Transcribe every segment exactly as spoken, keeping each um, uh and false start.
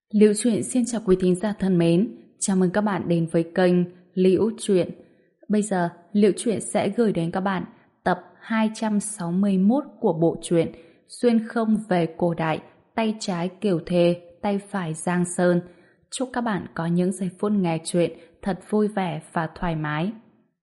Liễu Chuyện xin chào quý thính giả thân mến, chào mừng các bạn đến với kênh Liễu Chuyện. Bây giờ, Liễu Chuyện sẽ gửi đến các bạn tập hai trăm sáu mươi mốt của bộ truyện Xuyên không về cổ đại, tay trái Kiều Thề, tay phải Giang Sơn. Chúc các bạn có những giây phút nghe chuyện thật vui vẻ và thoải mái.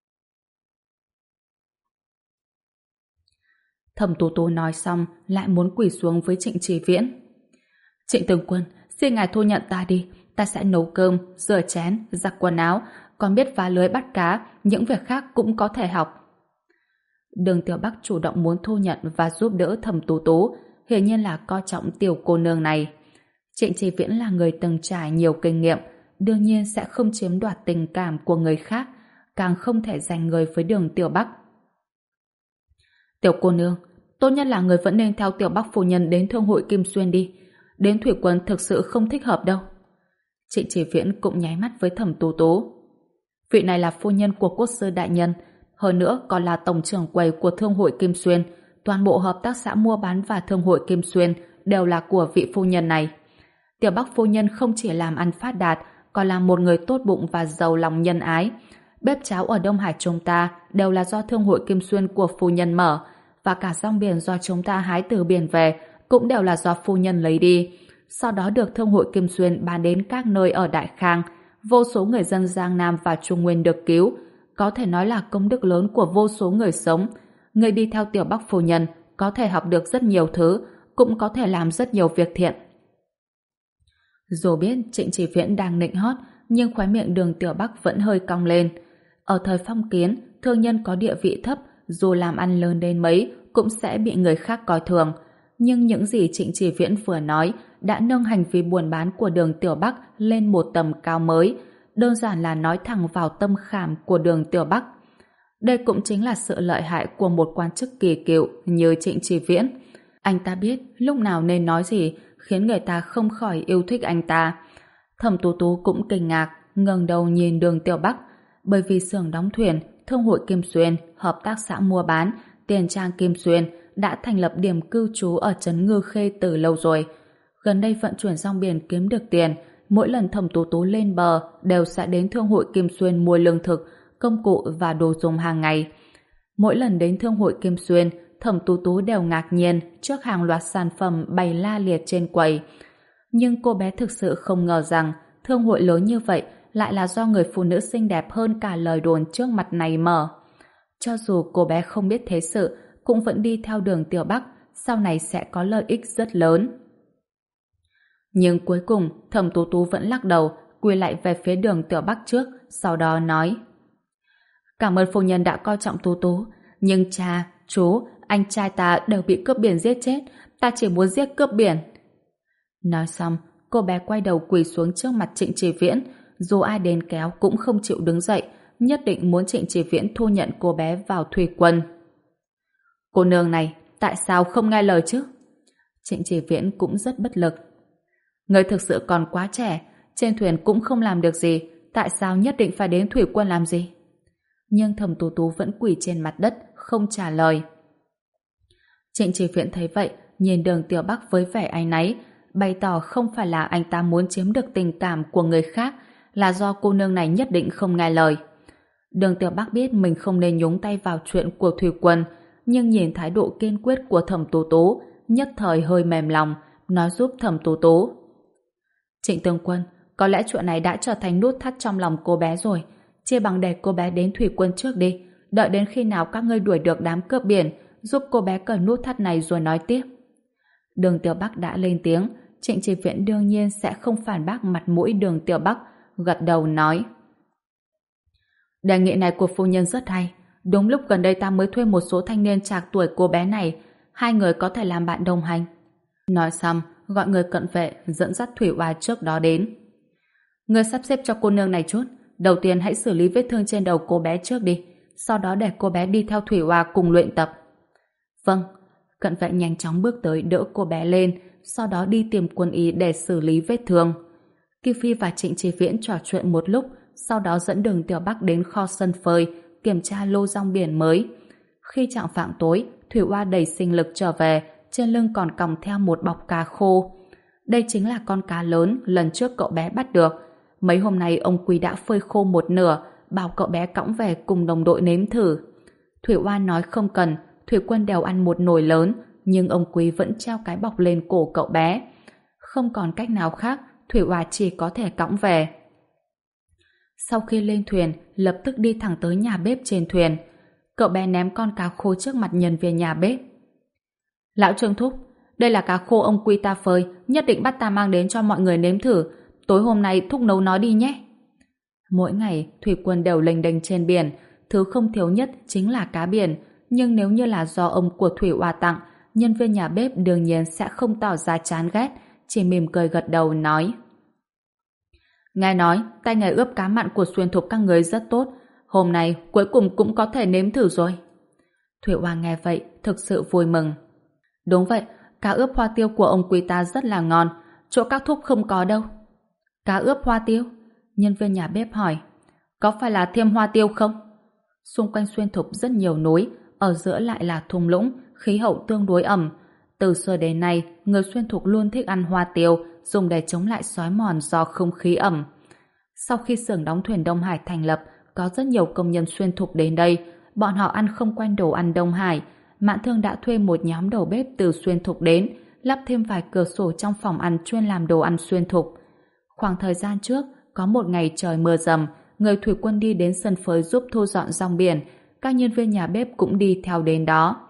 Thẩm Tú Tú nói xong lại muốn quỳ xuống với Trịnh Chỉ Viễn. Trịnh Tướng Quân, xin ngài thu nhận ta đi, ta sẽ nấu cơm, rửa chén, giặt quần áo, còn biết vá lưới bắt cá, những việc khác cũng có thể học. Đường Tiểu Bắc chủ động muốn thu nhận và giúp đỡ Thẩm Tú Tú, hiển nhiên là coi trọng tiểu cô nương này. Trịnh Chỉ Viễn là người từng trải nhiều kinh nghiệm, đương nhiên sẽ không chiếm đoạt tình cảm của người khác, càng không thể giành người với Đường Tiểu Bắc. Tiểu cô nương, tốt nhất là người vẫn nên theo Tiểu Bắc phu nhân đến thương hội Kim Xuyên đi. Đến thủy quân thực sự không thích hợp đâu. Trịnh Chỉ Viễn cũng nháy mắt với Thẩm Tú Tú. Vị này là phu nhân của quốc sư đại nhân, hơn nữa còn là tổng trưởng quầy của thương hội Kim Xuyên. Toàn bộ hợp tác xã mua bán và thương hội Kim Xuyên đều là của vị phu nhân này. Tiểu Bắc phu nhân không chỉ làm ăn phát đạt, còn là một người tốt bụng và giàu lòng nhân ái. Bếp cháo ở Đông Hải chúng ta đều là do thương hội Kim Xuyên của phu nhân mở, và cả rong biển do chúng ta hái từ biển về cũng đều là do phu nhân lấy đi, sau đó được thương hội Kim Xuyên bán đến các nơi ở Đại Khang. Vô số người dân Giang Nam và Trung Nguyên được cứu, có thể nói là công đức lớn của vô số người sống. Người đi theo Tiểu Bắc phu nhân có thể học được rất nhiều thứ, cũng có thể làm rất nhiều việc thiện. Dù biết Trịnh Chỉ Viễn đang nịnh hót, nhưng khóe miệng Đường Tiểu Bắc vẫn hơi cong lên. Ở thời phong kiến, thương nhân có địa vị thấp, dù làm ăn lớn đến mấy cũng sẽ bị người khác coi thường. Nhưng những gì Trịnh Chỉ Viễn vừa nói đã nâng hành vi buôn bán của Đường Tiểu Bắc lên một tầm cao mới, đơn giản là nói thẳng vào tâm khảm của Đường Tiểu Bắc. Đây cũng chính là sự lợi hại của một quan chức kỳ cựu như Trịnh Chỉ Viễn. Anh ta biết lúc nào nên nói gì, khiến người ta không khỏi yêu thích anh ta. Thẩm Tú Tú cũng kinh ngạc, ngẩng đầu nhìn Đường Tiểu Bắc, bởi vì xưởng đóng thuyền, thương hội Kim Xuyên, hợp tác xã mua bán, tiền trang Kim Xuyên đã thành lập điểm cư trú ở trấn Ngư Khê từ lâu rồi. Gần đây vận chuyển rong biển kiếm được tiền, mỗi lần Thẩm Tú Tú lên bờ đều sẽ đến thương hội Kim Xuyên mua lương thực, công cụ và đồ dùng hàng ngày. Mỗi lần đến thương hội Kim Xuyên, Thẩm Tú Tú đều ngạc nhiên trước hàng loạt sản phẩm bày la liệt trên quầy. Nhưng cô bé thực sự không ngờ rằng thương hội lớn như vậy lại là do người phụ nữ xinh đẹp hơn cả lời đồn trước mặt này mở. Cho dù cô bé không biết thế sự, cũng vẫn đi theo Đường Tiểu Bắc, sau này sẽ có lợi ích rất lớn. Nhưng cuối cùng, Thẩm Tú Tú vẫn lắc đầu, quỳ lại về phía Đường Tiểu Bắc trước, sau đó nói: Cảm ơn phu nhân đã coi trọng Tú Tú, nhưng cha, chú, anh trai ta đều bị cướp biển giết chết, ta chỉ muốn giết cướp biển. Nói xong, cô bé quay đầu quỳ xuống trước mặt Trịnh Chỉ Viễn, dù ai đến kéo cũng không chịu đứng dậy, nhất định muốn Trịnh Chỉ Viễn thu nhận cô bé vào thủy quân. Cô nương này, tại sao không nghe lời chứ? Trịnh Chỉ Viễn cũng rất bất lực. Người thực sự còn quá trẻ, trên thuyền cũng không làm được gì, tại sao nhất định phải đến thủy quân làm gì? Nhưng Thẩm Tú Tú vẫn quỳ trên mặt đất, không trả lời. Trịnh Chỉ Viễn thấy vậy, nhìn Đường Tiểu Bắc với vẻ áy náy, bày tỏ không phải là anh ta muốn chiếm được tình cảm của người khác, là do cô nương này nhất định không nghe lời. Đường Tiểu Bắc biết mình không nên nhúng tay vào chuyện của thủy quân, nhưng nhìn thái độ kiên quyết của Thẩm Tú Tú, nhất thời hơi mềm lòng, nói giúp Thẩm Tú Tú. Trịnh tướng quân, có lẽ chuyện này đã trở thành nút thắt trong lòng cô bé rồi, chia bằng để cô bé đến thủy quân trước đi, đợi đến khi nào các ngươi đuổi được đám cướp biển, giúp cô bé cởi nút thắt này rồi nói tiếp. Đường Tiểu Bắc đã lên tiếng, Trịnh Chỉ Viễn đương nhiên sẽ không phản bác mặt mũi Đường Tiểu Bắc, gật đầu nói: Đề nghị này của phu nhân rất hay, đúng lúc gần đây ta mới thuê một số thanh niên trạc tuổi cô bé này, hai người có thể làm bạn đồng hành. Nói xong, gọi người cận vệ dẫn dắt Thủy Oa trước đó đến. Người sắp xếp cho cô nương này chút, đầu tiên hãy xử lý vết thương trên đầu cô bé trước đi, sau đó để cô bé đi theo Thủy Oa cùng luyện tập. Vâng. Cận vệ nhanh chóng bước tới đỡ cô bé lên, sau đó đi tìm quân y để xử lý vết thương. Kim Phi và Trịnh Chỉ Viễn trò chuyện một lúc, sau đó dẫn Đường Tiểu Bắc đến kho sân phơi kiểm tra lô rong biển mới. Khi chạng vạng tối, Thủy Oa đầy sinh lực trở về, trên lưng còn còng theo một bọc cá khô. Đây chính là con cá lớn lần trước cậu bé bắt được. Mấy hôm nay ông Quý đã phơi khô một nửa, bảo cậu bé cõng về cùng đồng đội nếm thử. Thủy Oa nói không cần, Thủy Quân đều ăn một nồi lớn, nhưng ông Quý vẫn treo cái bọc lên cổ cậu bé. Không còn cách nào khác, Thủy Oa chỉ có thể cõng về. Sau khi lên thuyền, lập tức đi thẳng tới nhà bếp trên thuyền. Cậu bé ném con cá khô trước mặt nhân viên nhà bếp. Lão Trương thúc, đây là cá khô ông Quý ta phơi, nhất định bắt ta mang đến cho mọi người nếm thử. Tối hôm nay thúc nấu nó đi nhé. Mỗi ngày, Thủy Quân đều lênh đênh trên biển, thứ không thiếu nhất chính là cá biển. Nhưng nếu như là do ông của Thủy Oa tặng, nhân viên nhà bếp đương nhiên sẽ không tỏ ra chán ghét, chỉ mỉm cười gật đầu nói. Nghe nói, tay nghề ướp cá mặn của Xuyên Thục các người rất tốt, hôm nay cuối cùng cũng có thể nếm thử rồi. Thủy Oa nghe vậy, thực sự vui mừng. Đúng vậy, cá ướp hoa tiêu của ông Quý ta rất là ngon, chỗ các thúc không có đâu. Cá ướp hoa tiêu? Nhân viên nhà bếp hỏi. Có phải là thêm hoa tiêu không? Xung quanh Xuyên Thục rất nhiều núi, ở giữa lại là thung lũng, khí hậu tương đối ẩm. Từ xưa đến nay, người Xuyên Thục luôn thích ăn hoa tiêu, dùng để chống lại xói mòn do không khí ẩm. Sau khi xưởng đóng thuyền Đông Hải thành lập, có rất nhiều công nhân Xuyên Thục đến đây. Bọn họ ăn không quen đồ ăn Đông Hải. Mạn Thương đã thuê một nhóm đầu bếp từ Xuyên Thục đến, lắp thêm vài cửa sổ trong phòng ăn chuyên làm đồ ăn Xuyên Thục. Khoảng thời gian trước, có một ngày trời mưa rầm, người Thủy Quân đi đến sân phơi giúp thu dọn rong biển, các nhân viên nhà bếp cũng đi theo đến đó.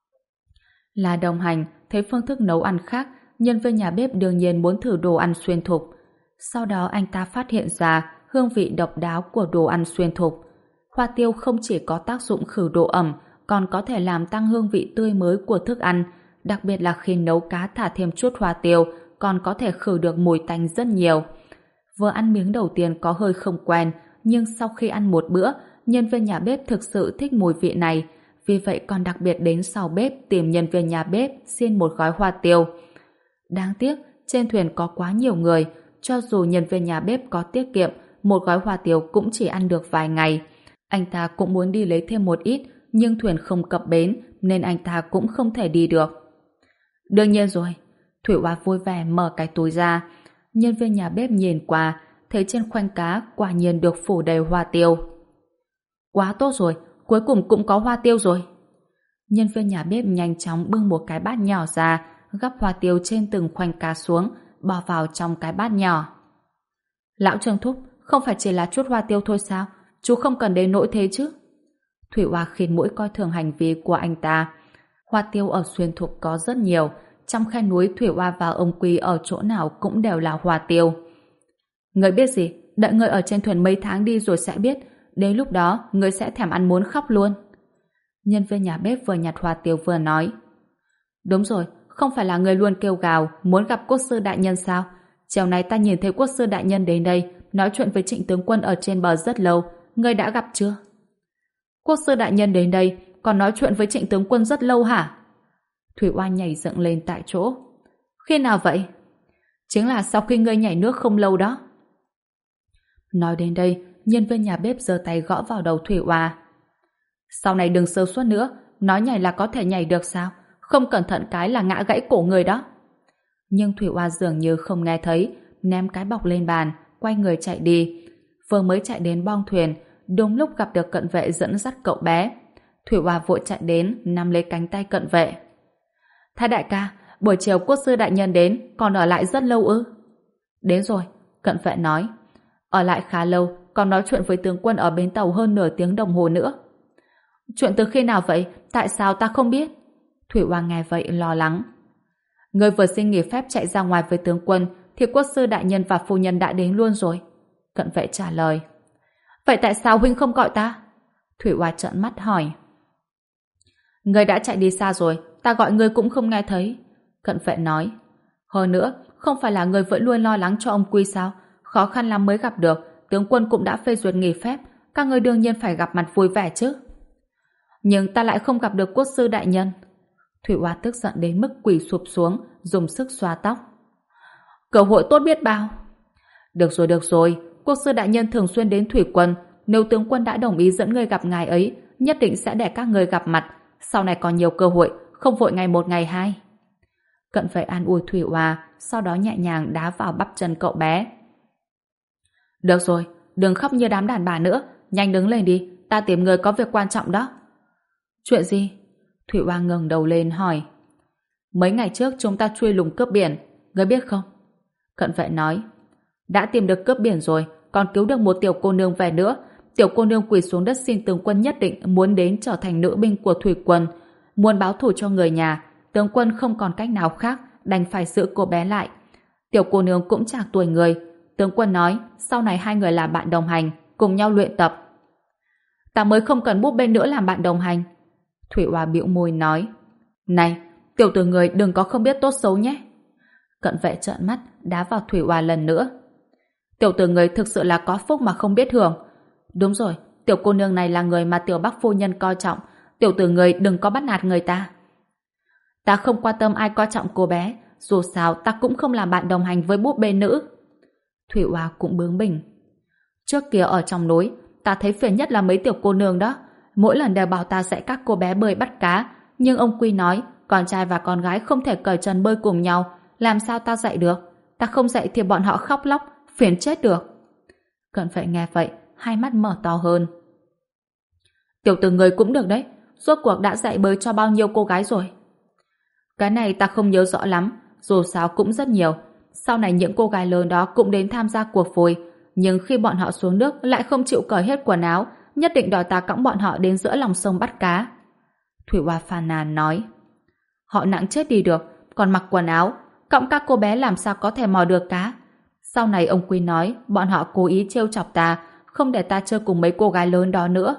Là đồng hành, thấy phương thức nấu ăn khác, nhân viên nhà bếp đương nhiên muốn thử đồ ăn Xuyên Thục. Sau đó anh ta phát hiện ra hương vị độc đáo của đồ ăn Xuyên Thục. Hoa tiêu không chỉ có tác dụng khử độ ẩm, còn có thể làm tăng hương vị tươi mới của thức ăn, đặc biệt là khi nấu cá thả thêm chút hoa tiêu, còn có thể khử được mùi tanh rất nhiều. Vừa ăn miếng đầu tiên có hơi không quen, nhưng sau khi ăn một bữa, nhân viên nhà bếp thực sự thích mùi vị này, vì vậy còn đặc biệt đến sau bếp tìm nhân viên nhà bếp xin một gói hoa tiêu. Đáng tiếc, trên thuyền có quá nhiều người, cho dù nhân viên nhà bếp có tiết kiệm, một gói hoa tiêu cũng chỉ ăn được vài ngày. Anh ta cũng muốn đi lấy thêm một ít, nhưng thuyền không cập bến, nên anh ta cũng không thể đi được. Đương nhiên rồi, Thủy Oa vui vẻ mở cái túi ra. Nhân viên nhà bếp nhìn qua, thấy trên khoanh cá quả nhiên được phủ đầy hoa tiêu. Quá tốt rồi, cuối cùng cũng có hoa tiêu rồi. Nhân viên nhà bếp nhanh chóng bưng một cái bát nhỏ ra, gắp hoa tiêu trên từng khoanh cá xuống, bỏ vào trong cái bát nhỏ. Lão Trương thúc, không phải chỉ là chút hoa tiêu thôi sao? Chú không cần đến nỗi thế chứ? Thủy Oa khịt mũi coi thường hành vi của anh ta. Hoa tiêu ở Xuyên Thục có rất nhiều, trong khe núi Thủy Oa và ông Quý ở chỗ nào cũng đều là hoa tiêu. Người biết gì? Đợi người ở trên thuyền mấy tháng đi rồi sẽ biết. Đến lúc đó, người sẽ thèm ăn muốn khóc luôn. Nhân viên nhà bếp vừa nhặt hoa tiêu vừa nói. Đúng rồi, không phải là người luôn kêu gào muốn gặp quốc sư đại nhân sao? Chiều nay ta nhìn thấy quốc sư đại nhân đến đây, nói chuyện với Trịnh tướng quân ở trên bờ rất lâu. Ngươi đã gặp chưa? Quốc sư đại nhân đến đây, còn nói chuyện với Trịnh tướng quân rất lâu hả? Thủy Oa nhảy dựng lên tại chỗ. Khi nào vậy? Chính là sau khi ngươi nhảy nước không lâu đó. Nói đến đây, nhân viên nhà bếp giơ tay gõ vào đầu Thủy Oa. Sau này đừng sơ suất nữa, nói nhảy là có thể nhảy được sao? Không cẩn thận cái là ngã gãy cổ người đó. Nhưng Thủy Oa dường như không nghe thấy, ném cái bọc lên bàn, quay người chạy đi. Vừa mới chạy đến bong thuyền, đúng lúc gặp được cận vệ dẫn dắt cậu bé. Thủy Oa vội chạy đến, nắm lấy cánh tay cận vệ. Thái đại ca, buổi chiều quốc sư đại nhân đến, còn ở lại rất lâu ư? Đến rồi, cận vệ nói. Ở lại khá lâu, còn nói chuyện với tướng quân ở bến tàu hơn nửa tiếng đồng hồ nữa. Chuyện từ khi nào vậy? Tại sao ta không biết? Thủy Oa nghe vậy lo lắng. Người vừa xin nghỉ phép chạy ra ngoài với tướng quân, thì quốc sư đại nhân và phu nhân đã đến luôn rồi. Cận vệ trả lời. Vậy tại sao huynh không gọi ta? Thủy Oa trợn mắt hỏi. Người đã chạy đi xa rồi, ta gọi người cũng không nghe thấy. Cận vệ nói. Hơn nữa, không phải là người vẫn luôn lo lắng cho ông Quy sao? Khó khăn lắm mới gặp được, tướng quân cũng đã phê duyệt nghỉ phép, các người đương nhiên phải gặp mặt vui vẻ chứ. Nhưng ta lại không gặp được quốc sư đại nhân. Thủy Oa tức giận đến mức quỳ sụp xuống, dùng sức xoa tóc. Cơ hội tốt biết bao. Được rồi, được rồi, quốc sư đại nhân thường xuyên đến thủy quân, nếu tướng quân đã đồng ý dẫn người gặp ngài ấy, nhất định sẽ để các người gặp mặt, sau này còn nhiều cơ hội, không vội ngày một ngày hai. Cận vệ an ủi Thủy Oa, sau đó nhẹ nhàng đá vào bắp chân cậu bé. Được rồi, đừng khóc như đám đàn bà nữa, nhanh đứng lên đi, ta tìm người có việc quan trọng đó. Chuyện gì? Thủy Oa ngẩng đầu lên hỏi. Mấy ngày trước chúng ta truy lùng cướp biển, ngươi biết không? Cận vệ nói. Đã tìm được cướp biển rồi, còn cứu được một tiểu cô nương về nữa. Tiểu cô nương quỳ xuống đất xin tướng quân nhất định muốn đến trở thành nữ binh của thủy quân, muốn báo thù cho người nhà. Tướng quân không còn cách nào khác, đành phải giữ cô bé lại. Tiểu cô nương cũng chạc tuổi người. Tướng quân nói sau này hai người là bạn đồng hành, cùng nhau luyện tập. Ta mới không cần búp bê nữa làm bạn đồng hành. Thủy Oa bĩu môi nói. Này, tiểu tử người đừng có không biết tốt xấu nhé. Cận vệ trợn mắt đá vào Thủy Oa lần nữa. Tiểu tử người thực sự là có phúc mà không biết hưởng. Đúng rồi, tiểu cô nương này là người mà tiểu Bắc phu nhân coi trọng. Tiểu tử người đừng có bắt nạt người ta. Ta không quan tâm ai coi trọng cô bé, dù sao ta cũng không làm bạn đồng hành với búp bê nữ. Thủy Oa cũng bướng bỉnh. Trước kia ở trong núi, ta thấy phiền nhất là mấy tiểu cô nương đó. Mỗi lần đều bảo ta dạy các cô bé bơi bắt cá, nhưng ông Quy nói con trai và con gái không thể cởi trần bơi cùng nhau, làm sao ta dạy được? Ta không dạy thì bọn họ khóc lóc, phiền chết được. Cận vệ nghe vậy, hai mắt mở to hơn. Tiểu tử người cũng được đấy, rốt cuộc đã dạy bơi cho bao nhiêu cô gái rồi? Cái này ta không nhớ rõ lắm, dù sao cũng rất nhiều. Sau này những cô gái lớn đó cũng đến tham gia cuộc vui, nhưng khi bọn họ xuống nước lại không chịu cởi hết quần áo, nhất định đòi ta cõng bọn họ đến giữa lòng sông bắt cá. Thủy Oa phàn nàn nói. Họ nặng chết đi được, còn mặc quần áo, cõng các cô bé làm sao có thể mò được cá. Sau này ông Quy nói bọn họ cố ý trêu chọc ta, không để ta chơi cùng mấy cô gái lớn đó nữa.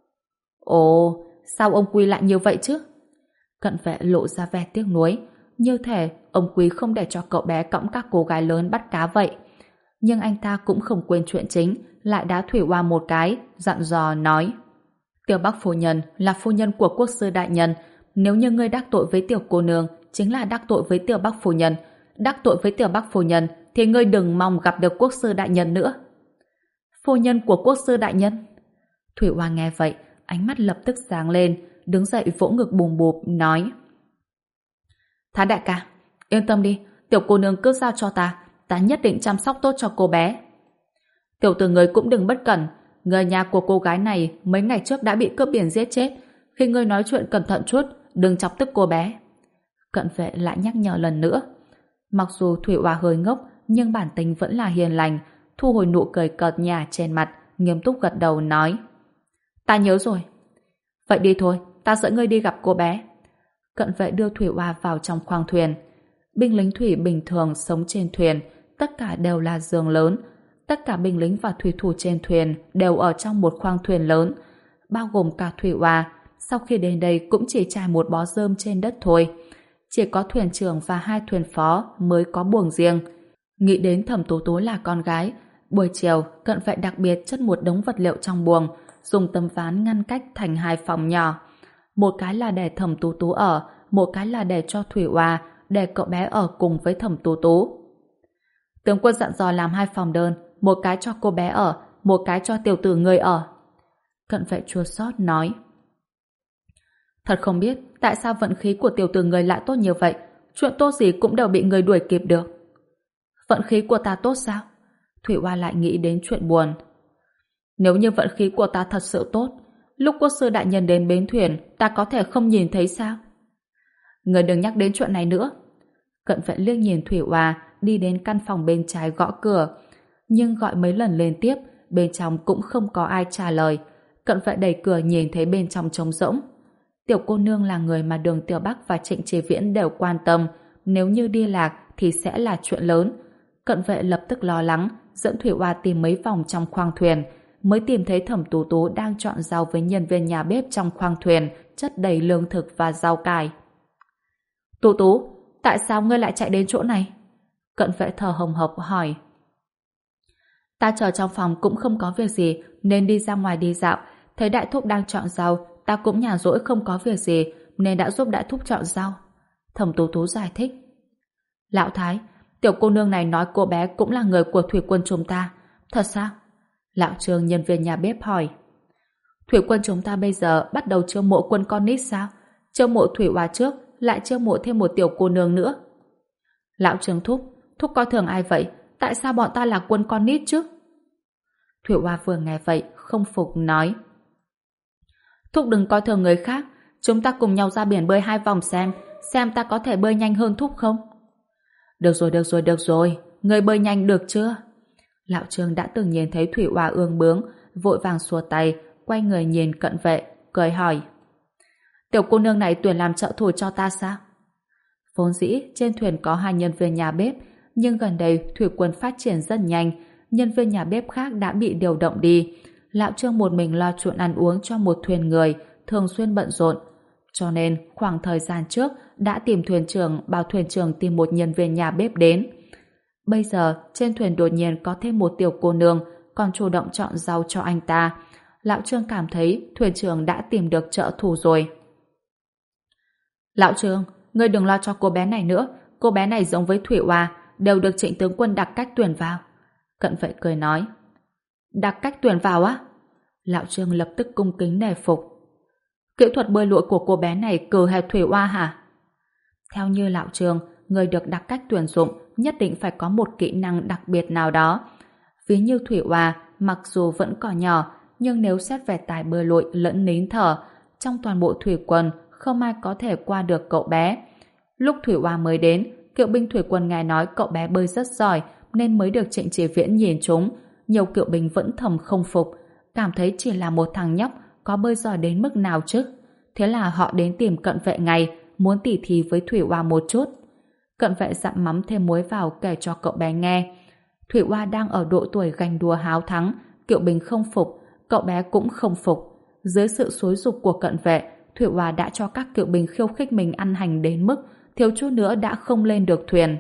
Ồ, sao ông Quy lại như vậy chứ? Cận vệ lộ ra vẻ tiếc nuối, như thể ông Quý không để cho cậu bé cõng các cô gái lớn bắt cá vậy. Nhưng anh ta cũng không quên chuyện chính, lại đá Thủy Oa một cái, dặn dò nói. Tiểu Bắc phu nhân là phu nhân của quốc sư đại nhân, nếu như ngươi đắc tội với tiểu cô nương, chính là đắc tội với tiểu Bắc phu nhân. Đắc tội với tiểu Bắc phu nhân thì ngươi đừng mong gặp được quốc sư đại nhân nữa. Phu nhân của quốc sư đại nhân? Thủy Oa nghe vậy, ánh mắt lập tức sáng lên, đứng dậy vỗ ngực bùm bụp, nói. Thái đại ca, yên tâm đi, tiểu cô nương cứ giao cho ta, ta nhất định chăm sóc tốt cho cô bé. Tiểu tử người cũng đừng bất cẩn, người nhà của cô gái này mấy ngày trước đã bị cướp biển giết chết, khi ngươi nói chuyện cẩn thận chút, đừng chọc tức cô bé. Cận vệ lại nhắc nhở lần nữa. Mặc dù Thủy Oa hơi ngốc, nhưng bản tính vẫn là hiền lành, thu hồi nụ cười cợt nhả trên mặt, nghiêm túc gật đầu nói. Ta nhớ rồi. Vậy đi thôi, ta dẫn ngươi đi gặp cô bé. Cận vệ đưa Thủy Oa vào trong khoang thuyền. Binh lính thủy bình thường sống trên thuyền, tất cả đều là giường lớn. Tất cả binh lính và thủy thủ trên thuyền đều ở trong một khoang thuyền lớn, bao gồm cả Thủy Oa. Sau khi đến đây cũng chỉ trải một bó rơm trên đất thôi. Chỉ có thuyền trưởng và hai thuyền phó mới có buồng riêng. Nghĩ đến Thẩm Tú Tú là con gái, buổi chiều cận vệ đặc biệt chất một đống vật liệu trong buồng, dùng tấm ván ngăn cách thành hai phòng nhỏ. Một cái là để Thẩm Tú Tú ở, một cái là để cho Thủy Oa, để cậu bé ở cùng với Thẩm Tú Tú. Tướng quân dặn dò làm hai phòng đơn, một cái cho cô bé ở, một cái cho tiểu tử người ở. Cận vệ chua xót nói. Thật không biết tại sao vận khí của tiểu tử người lại tốt như vậy, chuyện tốt gì cũng đều bị người đuổi kịp được. Vận khí của ta tốt sao? Thủy Oa lại nghĩ đến chuyện buồn. Nếu như vận khí của ta thật sự tốt, lúc quốc sư đại nhân đến bến thuyền, ta có thể không nhìn thấy sao? Người đừng nhắc đến chuyện này nữa. Cận vệ liếc nhìn Thủy Oa đi đến căn phòng bên trái gõ cửa, nhưng gọi mấy lần liên tiếp, bên trong cũng không có ai trả lời. Cận vệ đẩy cửa nhìn thấy bên trong trống rỗng. Tiểu cô nương là người mà Đường Tiểu Bắc và Trịnh Chí Viễn đều quan tâm, nếu như đi lạc thì sẽ là chuyện lớn. Cận vệ lập tức lo lắng, dẫn Thủy Oa tìm mấy vòng trong khoang thuyền, mới tìm thấy Thẩm Tú Tú đang chọn rau với nhân viên nhà bếp trong khoang thuyền, chất đầy lương thực và rau cải. Tú Tú, tại sao ngươi lại chạy đến chỗ này? Cận vệ thở hồng hộc hỏi. Ta chờ trong phòng cũng không có việc gì, nên đi ra ngoài đi dạo, thấy đại thúc đang chọn rau, ta cũng nhàn rỗi không có việc gì, nên đã giúp đại thúc chọn rau. Thẩm Tú Tú giải thích. Lão Thái, tiểu cô nương này nói cô bé cũng là người của thủy quân chúng ta. Thật sao? Lão Trương, nhân viên nhà bếp hỏi. Thủy quân chúng ta bây giờ bắt đầu chiêu mộ quân con nít sao? Chiêu mộ Thủy Oa trước, lại chiêu mộ thêm một tiểu cô nương nữa. Lão Trương thúc, thúc coi thường ai vậy? Tại sao bọn ta là quân con nít chứ? Thủy Oa vừa nghe vậy, không phục nói. Thúc đừng coi thường người khác, chúng ta cùng nhau ra biển bơi hai vòng xem, xem ta có thể bơi nhanh hơn thúc không? Được rồi, được rồi, được rồi, người bơi nhanh được chưa? Lão Trương đã từng nhìn thấy Thủy Oa ương bướng, vội vàng xua tay, quay người nhìn Cận Vệ, cười hỏi. Tiểu cô nương này tuyển làm trợ thủ cho ta sao? Vốn dĩ trên thuyền có hai nhân viên nhà bếp, nhưng gần đây thủy quân phát triển rất nhanh, nhân viên nhà bếp khác đã bị điều động đi. Lão Trương một mình lo chuyện ăn uống cho một thuyền người, thường xuyên bận rộn. Cho nên khoảng thời gian trước đã tìm thuyền trưởng, bảo thuyền trưởng tìm một nhân viên nhà bếp đến. Bây giờ trên thuyền đột nhiên có thêm một tiểu cô nương, còn chủ động chọn rau cho anh ta. Lão Trương cảm thấy thuyền trưởng đã tìm được trợ thủ rồi. Lão Trương, ngươi đừng lo cho cô bé này nữa, cô bé này giống với Thủy Oa, đều được Trịnh tướng quân đặt cách tuyển vào. Cận Vệ cười nói. Đặt cách tuyển vào á? Lão Trương lập tức cung kính nể phục. Kỹ thuật bơi lội của cô bé này cừ hệt Thủy Oa hả? Theo như Lão Trương, người được đặt cách tuyển dụng nhất định phải có một kỹ năng đặc biệt nào đó. Ví như Thủy Oa, mặc dù vẫn còn nhỏ, nhưng nếu xét về tài bơi lội lẫn nín thở, trong toàn bộ thủy quân không ai có thể qua được cậu bé. Lúc Thủy Oa mới đến, Kiệu binh thủy quân nghe nói cậu bé bơi rất giỏi nên mới được Trịnh Chỉ Viễn nhìn trúng. Nhiều kiệu binh vẫn thầm không phục, cảm thấy chỉ là một thằng nhóc có bơi giỏi đến mức nào chứ. Thế là họ đến tìm Cận Vệ ngay, muốn tỉ thí với Thủy Oa một chút. Cận Vệ dặm mắm thêm muối vào kể cho cậu bé nghe. Thủy Oa đang ở độ tuổi ganh đua háo thắng, kiệu binh không phục, cậu bé cũng không phục. Dưới sự xúi giục của Cận Vệ, Thủy Oa đã cho các kiệu binh khiêu khích mình ăn hành đến mức thiếu chút nữa đã không lên được thuyền.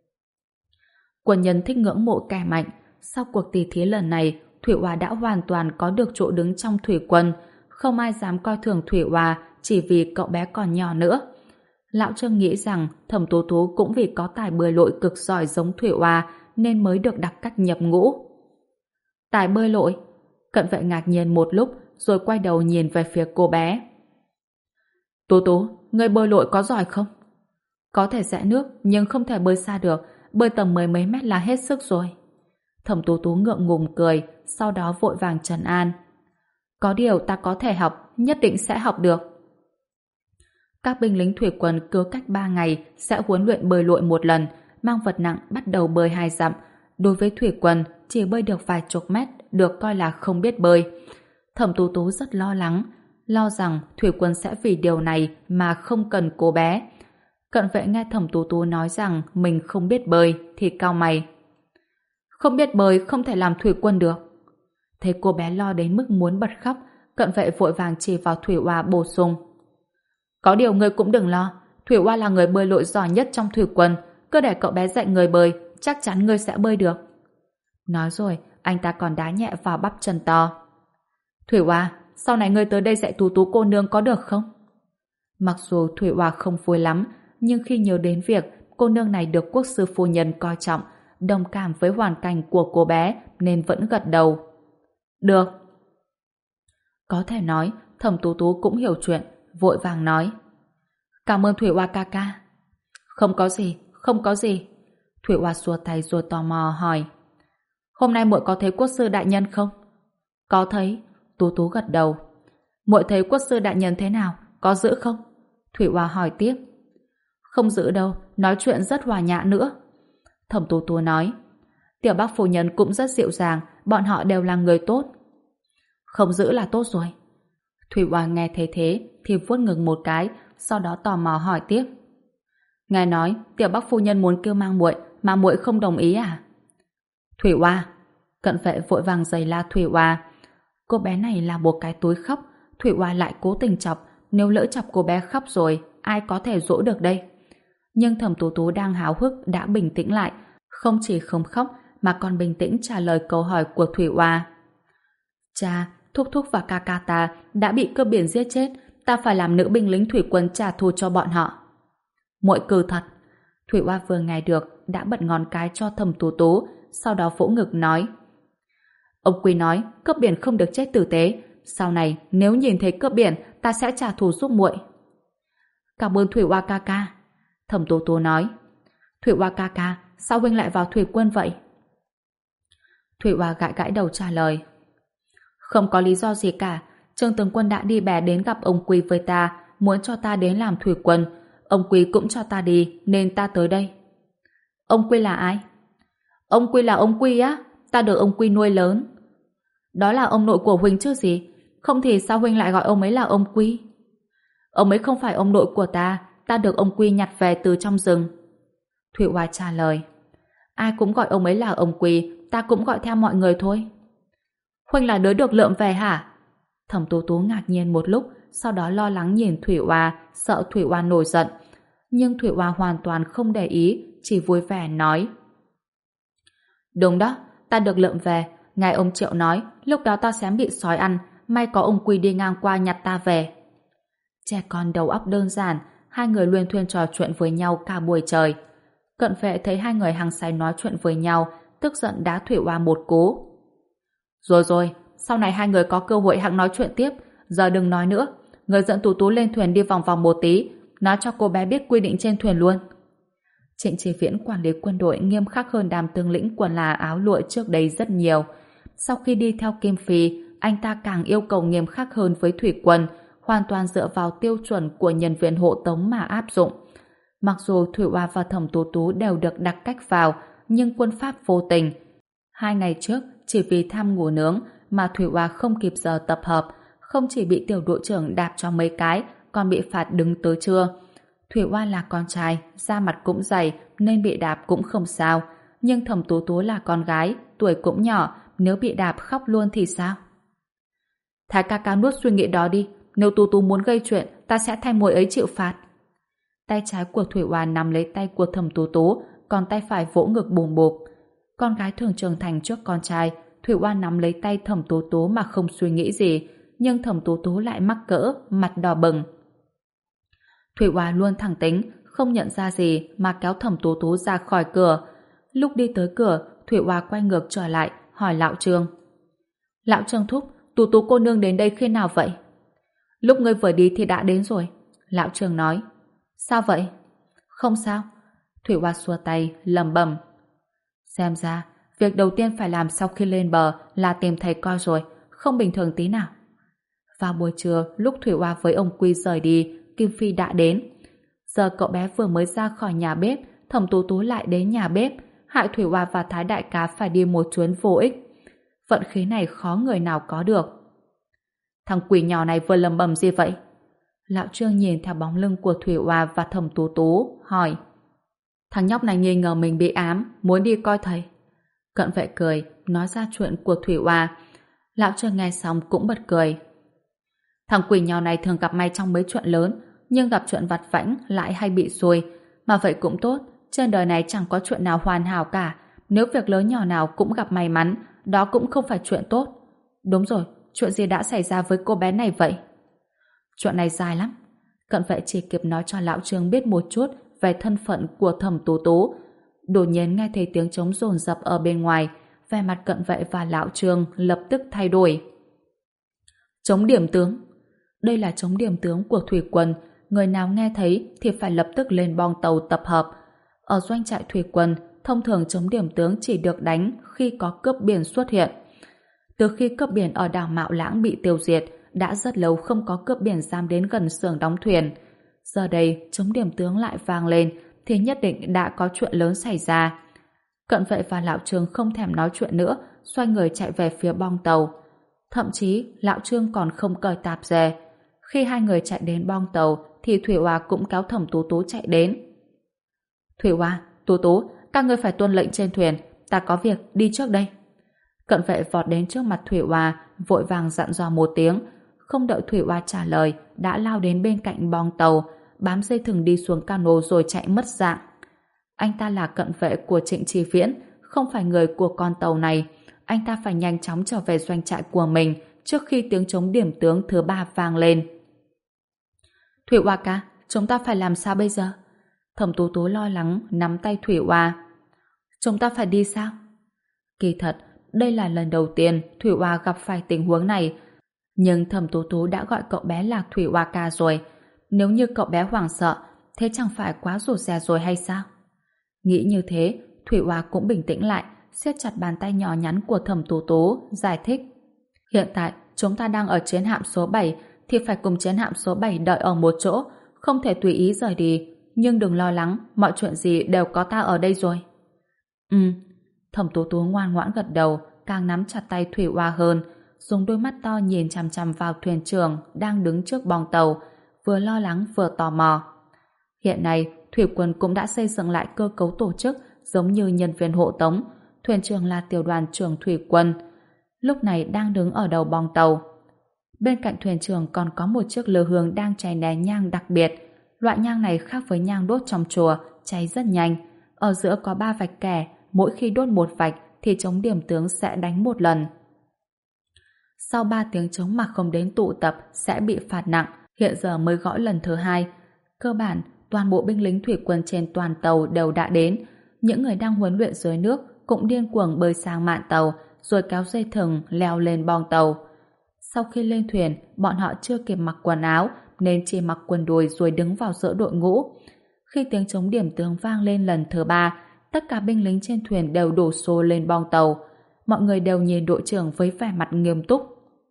Quân nhân thích ngưỡng mộ kẻ mạnh. Sau cuộc tỉ thí lần này, Thủy Oa đã hoàn toàn có được chỗ đứng trong thủy quân. Không ai dám coi thường Thủy Oa chỉ vì cậu bé còn nhỏ nữa. Lão Trương nghĩ rằng Thẩm Tú Tú cũng vì có tài bơi lội cực giỏi giống Thủy Oa nên mới được đặt cách nhập ngũ. Tài bơi lội? Cận Vệ ngạc nhiên một lúc rồi quay đầu nhìn về phía cô bé. Tú Tú, ngươi bơi lội có giỏi không? Có thể rẽ nước nhưng không thể bơi xa được, bơi tầm mười mấy mét là hết sức rồi. Thẩm Tú Tú ngượng ngùng cười, sau đó vội vàng trấn an. Có điều ta có thể học, nhất định sẽ học được. Các binh lính thủy quân cứ cách ba ngày sẽ huấn luyện bơi lội một lần, mang vật nặng bắt đầu bơi hai dặm. Đối với thủy quân, chỉ bơi được vài chục mét được coi là không biết bơi. Thẩm Tú Tú rất lo lắng, lo rằng thủy quân sẽ vì điều này mà không cần cô bé. Cận Vệ nghe Thẩm Tú Tú nói rằng mình không biết bơi thì cau mày. Không biết bơi không thể làm thủy quân được. Thấy cô bé lo đến mức muốn bật khóc, Cận Vệ vội vàng chỉ vào Thủy Oa bổ sung. Có điều ngươi cũng đừng lo, Thủy Oa là người bơi lội giỏi nhất trong thủy quân, cứ để cậu bé dạy người bơi, chắc chắn ngươi sẽ bơi được. Nói rồi, anh ta còn đá nhẹ vào bắp chân to. Thủy Oa, sau này ngươi tới đây dạy Tú Tú cô nương có được không? Mặc dù Thủy Oa không vui lắm, nhưng khi nhớ đến việc cô nương này được quốc sư phu nhân coi trọng, đồng cảm với hoàn cảnh của cô bé nên vẫn gật đầu. Được. Có thể nói, Thẩm Tú Tú cũng hiểu chuyện, vội vàng nói. Cảm ơn Thủy Oa ca ca. Không có gì, không có gì. Thủy Oa xua tay rồi tò mò hỏi. Hôm nay muội có thấy quốc sư đại nhân không? Có thấy. Tú Tú gật đầu. Muội thấy quốc sư đại nhân thế nào? Có giữ không? Thủy Oa hỏi tiếp. Không giữ đâu, nói chuyện rất hòa nhã nữa. Thẩm Tú Tú nói. Tiểu Bác phu nhân cũng rất dịu dàng, bọn họ đều là người tốt. Không giữ là tốt rồi. Thủy Oa nghe thấy thế thì vuốt ngực một cái, sau đó tò mò hỏi tiếp. Nghe nói Tiểu Bác phu nhân muốn kêu mang muội mà muội không đồng ý à? Thủy Oa. Cận Vệ vội vàng giày la Thủy Oa. Cô bé này là một cái túi khóc, Thủy Oa lại cố tình chọc, nếu lỡ chọc cô bé khóc rồi, ai có thể dỗ được đây? Nhưng Thẩm Tú Tú đang háo hức đã bình tĩnh lại, không chỉ không khóc mà còn bình tĩnh trả lời câu hỏi của Thủy Oa. Cha, thúc thúc và ca ca ta đã bị cướp biển giết chết, ta phải làm nữ binh lính thủy quân trả thù cho bọn họ. Muội cừ thật. Thủy Oa vừa nghe được đã bật ngón cái cho Thẩm Tú Tú, sau đó vỗ ngực nói. Ông Quý nói cướp biển không được chết tử tế, sau này nếu nhìn thấy cướp biển ta sẽ trả thù giúp muội. Cảm ơn Thủy Oa ca ca. Thẩm Tú Tú nói. Thủy Hoa ca ca, sao huynh lại vào thủy quân vậy? Thủy Hoa gãi gãi đầu trả lời. Không có lý do gì cả, Trương tướng quân đã đi bè đến gặp ông Quy với ta, muốn cho ta đến làm thủy quân. Ông Quy cũng cho ta đi, nên ta tới đây. Ông Quy là ai? Ông Quy là ông Quy á, ta được ông Quy nuôi lớn. Đó là ông nội của huynh chứ gì, không thì sao huynh lại gọi ông ấy là ông Quy? Ông ấy không phải ông nội của ta, ta được ông Quy nhặt về từ trong rừng. Thủy Hoa trả lời. Ai cũng gọi ông ấy là ông Quy, ta cũng gọi theo mọi người thôi. Huynh là đứa được lượm về hả? Thẩm Tú Tú ngạc nhiên một lúc, sau đó lo lắng nhìn Thủy Hoa, sợ Thủy Hoa nổi giận. Nhưng Thủy Hoa hoàn toàn không để ý, chỉ vui vẻ nói. Đúng đó, ta được lượm về. Ngài ông Triệu nói, lúc đó ta xém bị sói ăn, may có ông Quy đi ngang qua nhặt ta về. Trẻ con đầu óc đơn giản, hai người luyên thuyên trò chuyện với nhau cả buổi trời. Cận vệ thấy hai người hăng say nói chuyện với nhau, tức giận đá Thủy Hoa một cú. Rồi rồi, sau này hai người có cơ hội hẵng nói chuyện tiếp, giờ đừng nói nữa. Người dẫn Tú Tú lên thuyền đi vòng vòng một tí, nói cho cô bé biết quy định trên thuyền luôn. Trịnh Chí Viễn quản lý quân đội nghiêm khắc hơn Đàm tướng lĩnh quần là áo lụa trước đây rất nhiều. Sau khi đi theo Kim Phi, anh ta càng yêu cầu nghiêm khắc hơn với thủy quân, hoàn toàn dựa vào tiêu chuẩn của nhân viên hộ tống mà áp dụng. Mặc dù Thủy Hoa và Thẩm Tú Tú đều được đặt cách vào, nhưng quân Pháp vô tình. Hai ngày trước, chỉ vì tham ngủ nướng mà Thủy Hoa không kịp giờ tập hợp, không chỉ bị tiểu đội trưởng đạp cho mấy cái, còn bị phạt đứng tới trưa. Thủy Hoa là con trai, da mặt cũng dày nên bị đạp cũng không sao. Nhưng Thẩm Tú Tú là con gái, tuổi cũng nhỏ, nếu bị đạp khóc luôn thì sao? Thái ca ca nuốt suy nghĩ đó đi, nếu Tú Tú muốn gây chuyện, ta sẽ thay muội ấy chịu phạt. Tay trái của Thủy Hoa nắm lấy tay của Thẩm Tú Tú, còn tay phải vỗ ngực bùm bụp. Con gái thường trưởng thành trước con trai, Thủy Hoa nắm lấy tay Thẩm Tú Tú mà không suy nghĩ gì, nhưng Thẩm Tú Tú lại mắc cỡ, mặt đỏ bừng. Thủy Hoa luôn thẳng tính, không nhận ra gì mà kéo Thẩm Tú Tú ra khỏi cửa. Lúc đi tới cửa, Thủy Hoa quay ngược trở lại, hỏi Lão Trương. Lão Trương thúc, Tú Tú cô nương đến đây khi nào vậy? Lúc ngươi vừa đi thì đã đến rồi. Lão Trương nói. Sao vậy? Không sao. Thủy Hoa xua tay, lẩm bẩm. Xem ra, việc đầu tiên phải làm sau khi lên bờ là tìm thầy coi rồi, không bình thường tí nào. Vào buổi trưa, lúc Thủy Hoa với ông Quy rời đi, Kim Phi đã đến. Giờ cậu bé vừa mới ra khỏi nhà bếp, Thẩm Tú Tú lại đến nhà bếp, hại Thủy Hoa và Thái đại ca phải đi một chuyến vô ích. Vận khí này khó người nào có được. Thằng quỷ nhỏ này vừa lầm bầm gì vậy? Lão Trương nhìn theo bóng lưng của Thủy Hoa và Thẩm Tú Tú, hỏi. Thằng nhóc này nghi ngờ mình bị ám, muốn đi coi thầy. Cận vệ cười, nói ra chuyện của Thủy Hoa. Lão Trương nghe xong cũng bật cười. Thằng quỷ nhỏ này thường gặp may trong mấy chuyện lớn, nhưng gặp chuyện vặt vãnh lại hay bị xui. Mà vậy cũng tốt, trên đời này chẳng có chuyện nào hoàn hảo cả. Nếu việc lớn nhỏ nào cũng gặp may mắn, đó cũng không phải chuyện tốt. Đúng rồi, chuyện gì đã xảy ra với cô bé này vậy? Chuyện này dài lắm. Cận vệ chỉ kịp nói cho Lão Trương biết một chút về thân phận của Thẩm Tú Tú. Đột nhiên nghe thấy tiếng trống dồn dập ở bên ngoài, vẻ mặt cận vệ và Lão Trương lập tức thay đổi. Trống điểm tướng. Đây là trống điểm tướng của thủy quân, người nào nghe thấy thì phải lập tức lên bong tàu tập hợp. Ở doanh trại thủy quân, thông thường trống điểm tướng chỉ được đánh khi có cướp biển xuất hiện. Từ khi cướp biển ở đảo Mạo Lãng bị tiêu diệt, đã rất lâu không có cướp biển dám đến gần xưởng đóng thuyền. Giờ đây, trống điểm tướng lại vang lên, thì nhất định đã có chuyện lớn xảy ra. Cận vệ và Lão Trương không thèm nói chuyện nữa, xoay người chạy về phía bong tàu. Thậm chí, Lão Trương còn không cởi tạp dề. Khi hai người chạy đến bong tàu, thì Thủy Hoa cũng kéo Thẩm Tú Tú chạy đến. Thủy Hoa, Tú Tú, các ngươi phải tuân lệnh trên thuyền, ta có việc, đi trước đây. Cận vệ vọt đến trước mặt Thủy Hoa, vội vàng dặn dò một tiếng. Không đợi Thủy Hoa trả lời, đã lao đến bên cạnh bong tàu, bám dây thừng đi xuống cano rồi chạy mất dạng. Anh ta là cận vệ của Trịnh Chí Viễn, không phải người của con tàu này. Anh ta phải nhanh chóng trở về doanh trại của mình trước khi tiếng trống điểm tướng thứ ba vang lên. Thủy Hoa ca, chúng ta phải làm sao bây giờ? Thẩm Tú Tú lo lắng nắm tay Thủy Hoa. Chúng ta phải đi sao? Kỳ thật, đây là lần đầu tiên Thủy Hoa gặp phải tình huống này. Nhưng Thẩm Tú Tú đã gọi cậu bé là Thủy Hoa ca rồi. Nếu như cậu bé hoảng sợ, thế chẳng phải quá rụt rè rồi hay sao? Nghĩ như thế, Thủy Oa cũng bình tĩnh lại, siết chặt bàn tay nhỏ nhắn của Thẩm Tú Tú, giải thích. Hiện tại, chúng ta đang ở chiến hạm số bảy, thì phải cùng chiến hạm số bảy đợi ở một chỗ, không thể tùy ý rời đi. Nhưng đừng lo lắng, mọi chuyện gì đều có ta ở đây rồi. Ừ, Thẩm Tú Tú ngoan ngoãn gật đầu, càng nắm chặt tay Thủy Oa hơn, dùng đôi mắt to nhìn chằm chằm vào thuyền trưởng đang đứng trước bong tàu, vừa lo lắng vừa tò mò. Hiện nay, thủy quân cũng đã xây dựng lại cơ cấu tổ chức giống như nhân viên hộ tống, thuyền trưởng là tiểu đoàn trưởng thủy quân. Lúc này đang đứng ở đầu bong tàu. Bên cạnh thuyền trưởng còn có một chiếc lư hương đang cháy nén nhang đặc biệt. Loại nhang này khác với nhang đốt trong chùa, cháy rất nhanh. Ở giữa có ba vạch kẻ, mỗi khi đốt một vạch thì chống điểm tướng sẽ đánh một lần. Sau ba tiếng chống mà không đến tụ tập sẽ bị phạt nặng, hiện giờ mới gõ lần thứ hai. Cơ bản, toàn bộ binh lính thủy quân trên toàn tàu đều đã đến. Những người đang huấn luyện dưới nước cũng điên cuồng bơi sang mạn tàu, rồi kéo dây thừng leo lên bong tàu. Sau khi lên thuyền, bọn họ chưa kịp mặc quần áo, nên chỉ mặc quần đùi rồi đứng vào giữa đội ngũ. Khi tiếng trống điểm tướng vang lên lần thứ ba, tất cả binh lính trên thuyền đều đổ xô lên bong tàu. Mọi người đều nhìn đội trưởng với vẻ mặt nghiêm túc.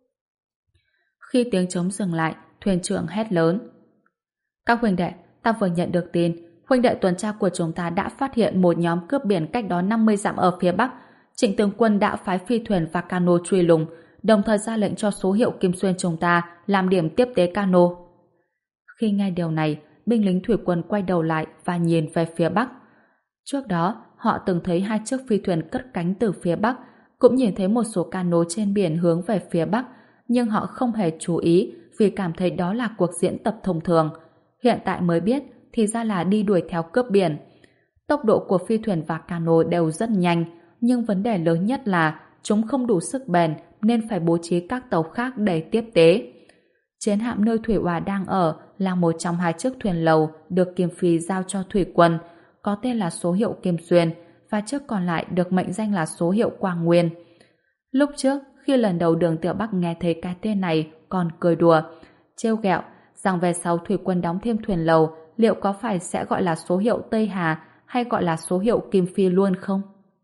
Khi tiếng trống dừng lại, thuyền trưởng hét lớn. Các huynh đệ, ta vừa nhận được tin, huynh đệ tuần tra của chúng ta đã phát hiện một nhóm cướp biển cách đó năm mươi dặm ở phía bắc. Trịnh tướng quân đã phái phi thuyền và cano truy lùng, đồng thời ra lệnh cho số hiệu Kim Xuyên chúng ta làm điểm tiếp tế cano. Khi nghe điều này, binh lính thủy quân quay đầu lại và nhìn về phía bắc. Trước đó, họ từng thấy hai chiếc phi thuyền cất cánh từ phía bắc, cũng nhìn thấy một số cano trên biển hướng về phía bắc, nhưng họ không hề chú ý vì cảm thấy đó là cuộc diễn tập thông thường. Hiện tại mới biết thì ra là đi đuổi theo cướp biển. Tốc độ của phi thuyền và cano đều rất nhanh, nhưng vấn đề lớn nhất là chúng không đủ sức bền nên phải bố trí các tàu khác để tiếp tế. Chiến hạm nơi Thủy Oa đang ở là một trong hai chiếc thuyền lầu được Kim Phi giao cho thủy quân, có tên là số hiệu Kim Xuyên, và chiếc còn lại được mệnh danh là số hiệu Quang Nguyên. Lúc trước, khi lần đầu Đường Tiểu Bắc nghe thấy cái tên này còn cười đùa, trêu ghẹo rằng về sau thủy quân đóng thêm thuyền lầu liệu có phải sẽ gọi là số hiệu Tây Hà hay gọi là số hiệu Kim Phi luôn không?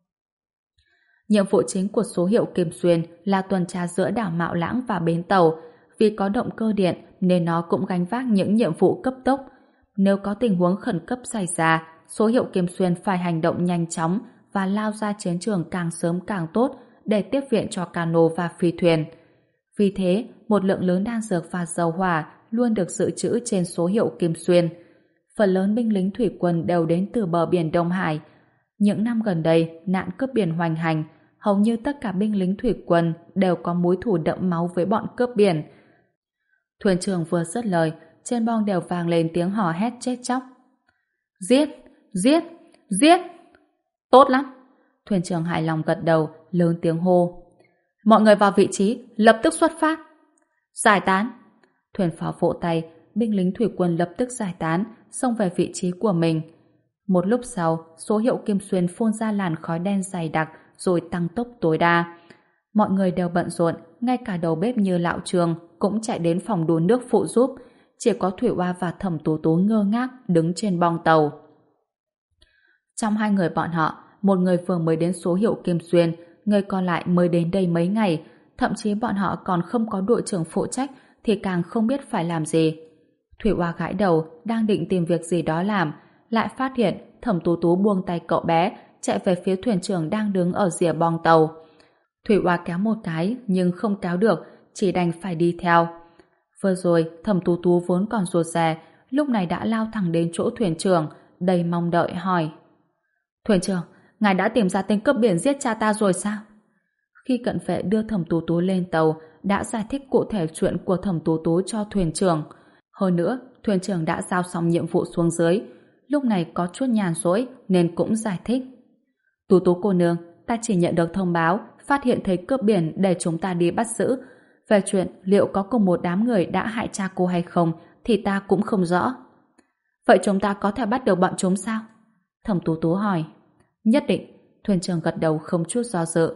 Nhiệm vụ chính của số hiệu Kim Xuyên là tuần tra giữa đảo Mạo Lãng và bến tàu. Vì có động cơ điện nên nó cũng gánh vác những nhiệm vụ cấp tốc. Nếu có tình huống khẩn cấp xảy ra, số hiệu Kim Xuyên phải hành động nhanh chóng và lao ra chiến trường càng sớm càng tốt để tiếp viện cho cano và phi thuyền. Vì thế, một lượng lớn đan dược và dầu hỏa luôn được dự trữ trên số hiệu Kim Xuyên. Phần lớn binh lính thủy quân đều đến từ bờ biển Đông Hải. Những năm gần đây, nạn cướp biển hoành hành, hầu như tất cả binh lính thủy quân đều có mối thù đẫm máu với bọn cướp biển. Thuyền trưởng vừa dứt lời, trên bong đều vang lên tiếng hò hét chết chóc. Giết! Giết! Giết! Tốt lắm! Thuyền trưởng hài lòng gật đầu, lớn tiếng hô. Mọi người vào vị trí, lập tức xuất phát! Giải tán! Thuyền phó vỗ tay, binh lính thủy quân lập tức giải tán, xông về vị trí của mình. Một lúc sau, số hiệu Kim Xuyên phun ra làn khói đen dày đặc rồi tăng tốc tối đa. Mọi người đều bận rộn, ngay cả đầu bếp như Lão Trường cũng chạy đến phòng đun nước phụ giúp. Chỉ có Thủy Oa và Thẩm Tú Tú ngơ ngác đứng trên bong tàu. Trong hai người bọn họ, một người vừa mới đến số hiệu Kim Xuyên, người còn lại mới đến đây mấy ngày. Thậm chí bọn họ còn không có đội trưởng phụ trách thì càng không biết phải làm gì. Thủy Oa gãi đầu, đang định tìm việc gì đó làm, lại phát hiện Thẩm Tú Tú buông tay cậu bé, chạy về phía thuyền trưởng đang đứng ở rìa bong tàu. Thủy Oa kéo một cái nhưng không kéo được, chỉ đành phải đi theo. Vừa rồi, Thẩm Tú Tú vốn còn rụt rè, lúc này đã lao thẳng đến chỗ thuyền trưởng, đầy mong đợi hỏi. Thuyền trưởng, ngài đã tìm ra tên cướp biển giết cha ta rồi sao? Khi cận vệ đưa Thẩm Tú Tú lên tàu, đã giải thích cụ thể chuyện của Thẩm Tú Tú cho thuyền trưởng. Hơn nữa, thuyền trưởng đã giao xong nhiệm vụ xuống dưới, lúc này có chút nhàn rỗi nên cũng giải thích. Tú Tú cô nương, ta chỉ nhận được thông báo phát hiện thấy cướp biển để chúng ta đi bắt giữ. Về chuyện liệu có cùng một đám người đã hại cha cô hay không thì ta cũng không rõ. Vậy chúng ta có thể bắt được bọn chúng sao? Thẩm Tú Tú hỏi. Nhất định, thuyền trưởng gật đầu không chút do dự.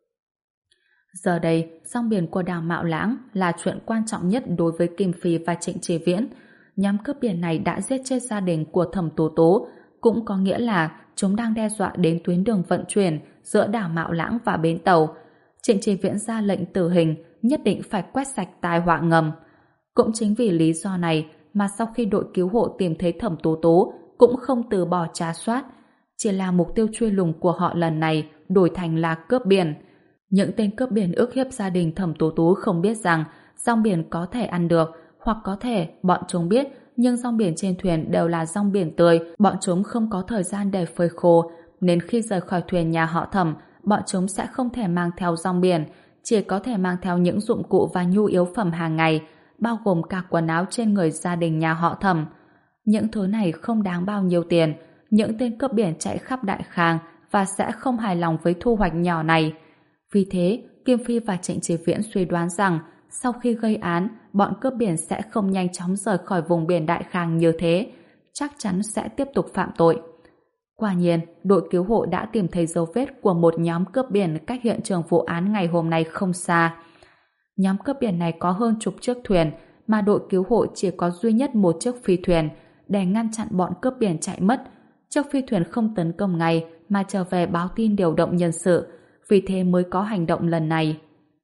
Giờ đây, song biển của đảo Mạo Lãng là chuyện quan trọng nhất đối với Kim Phi và Trịnh Chỉ Viễn. Nhóm cướp biển này đã giết chết gia đình của Thẩm Tú Tú, cũng có nghĩa là chúng đang đe dọa đến tuyến đường vận chuyển giữa đảo Mạo Lãng và bến tàu. Trịnh Chỉ Viễn ra lệnh tử hình, nhất định phải quét sạch tai họa ngầm. Cũng chính vì lý do này mà sau khi đội cứu hộ tìm thấy Thẩm Tú Tú cũng không từ bỏ trà soát, chỉ là mục tiêu truy lùng của họ lần này đổi thành là cướp biển. Những tên cướp biển ức hiếp gia đình Thẩm Tú Tú không biết rằng rong biển có thể ăn được, hoặc có thể bọn chúng biết, nhưng rong biển trên thuyền đều là rong biển tươi, bọn chúng không có thời gian để phơi khô, nên khi rời khỏi thuyền nhà họ Thẩm, bọn chúng sẽ không thể mang theo rong biển, chỉ có thể mang theo những dụng cụ và nhu yếu phẩm hàng ngày, bao gồm cả quần áo trên người gia đình nhà họ Thẩm. Những thứ này không đáng bao nhiêu tiền, những tên cướp biển chạy khắp Đại Khang và sẽ không hài lòng với thu hoạch nhỏ này. Vì thế, Kim Phi và Trịnh Chỉ Viễn suy đoán rằng sau khi gây án, bọn cướp biển sẽ không nhanh chóng rời khỏi vùng biển Đại Khang như thế, chắc chắn sẽ tiếp tục phạm tội. Quả nhiên, đội cứu hộ đã tìm thấy dấu vết của một nhóm cướp biển cách hiện trường vụ án ngày hôm nay không xa. Nhóm cướp biển này có hơn chục chiếc thuyền, mà đội cứu hộ chỉ có duy nhất một chiếc phi thuyền để ngăn chặn bọn cướp biển chạy mất. Chiếc phi thuyền không tấn công ngay mà trở về báo tin điều động nhân sự, vì thế mới có hành động lần này.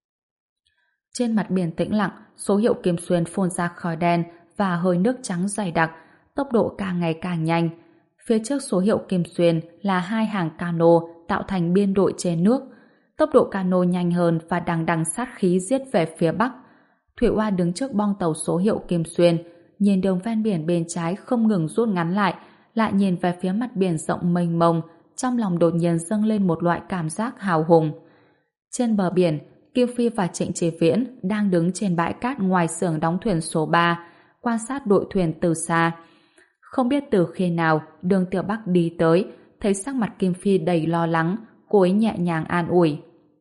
Trên mặt biển tĩnh lặng, số hiệu Kim Xuyên phun ra khói đen và hơi nước trắng dày đặc, tốc độ càng ngày càng nhanh. Phía trước số hiệu Kim Xuyên là hai hàng cano tạo thành biên đội trên nước. Tốc độ cano nhanh hơn và đằng đằng sát khí giết về phía bắc. Thủy Oa đứng trước bong tàu số hiệu Kim Xuyên, nhìn đường ven biển bên trái không ngừng rút ngắn lại, lại nhìn về phía mặt biển rộng mênh mông, trong lòng đột nhiên dâng lên một loại cảm giác hào hùng. Trên bờ biển, Kim Phi và Trịnh Chỉ Viễn đang đứng trên bãi cát ngoài xưởng đóng thuyền số ba, quan sát đội thuyền từ xa. Không biết từ khi nào Đường Tiểu Bắc đi tới, thấy sắc mặt Kim Phi đầy lo lắng, cô ấy nhẹ nhàng an ủi.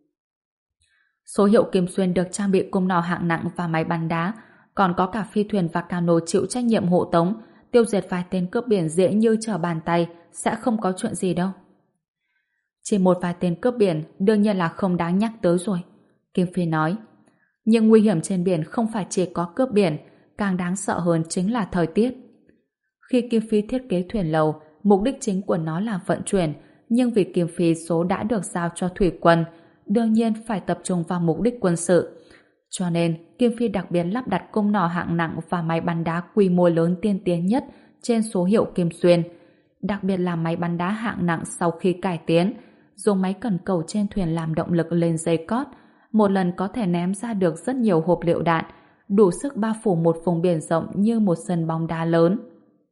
Số hiệu Kim Xuyên được trang bị cung nỏ hạng nặng và máy bắn đá, còn có cả phi thuyền và cano chịu trách nhiệm hộ tống, tiêu diệt vài tên cướp biển dễ như trở bàn tay, sẽ không có chuyện gì đâu. Chỉ một vài tên cướp biển đương nhiên là không đáng nhắc tới rồi, Kim Phi nói. Nhưng nguy hiểm trên biển không phải chỉ có cướp biển, càng đáng sợ hơn chính là thời tiết. Khi Kim Phi thiết kế thuyền lầu, mục đích chính của nó là vận chuyển, nhưng vì Kim Phi số đã được giao cho thủy quân, đương nhiên phải tập trung vào mục đích quân sự. Cho nên, Kim Phi đặc biệt lắp đặt cung nỏ hạng nặng và máy bắn đá quy mô lớn tiên tiến nhất trên số hiệu Kim Xuyên. Đặc biệt là máy bắn đá hạng nặng sau khi cải tiến, dùng máy cần cầu trên thuyền làm động lực lên dây cót, một lần có thể ném ra được rất nhiều hộp lựu đạn, đủ sức bao phủ một vùng biển rộng như một sân bóng đá lớn.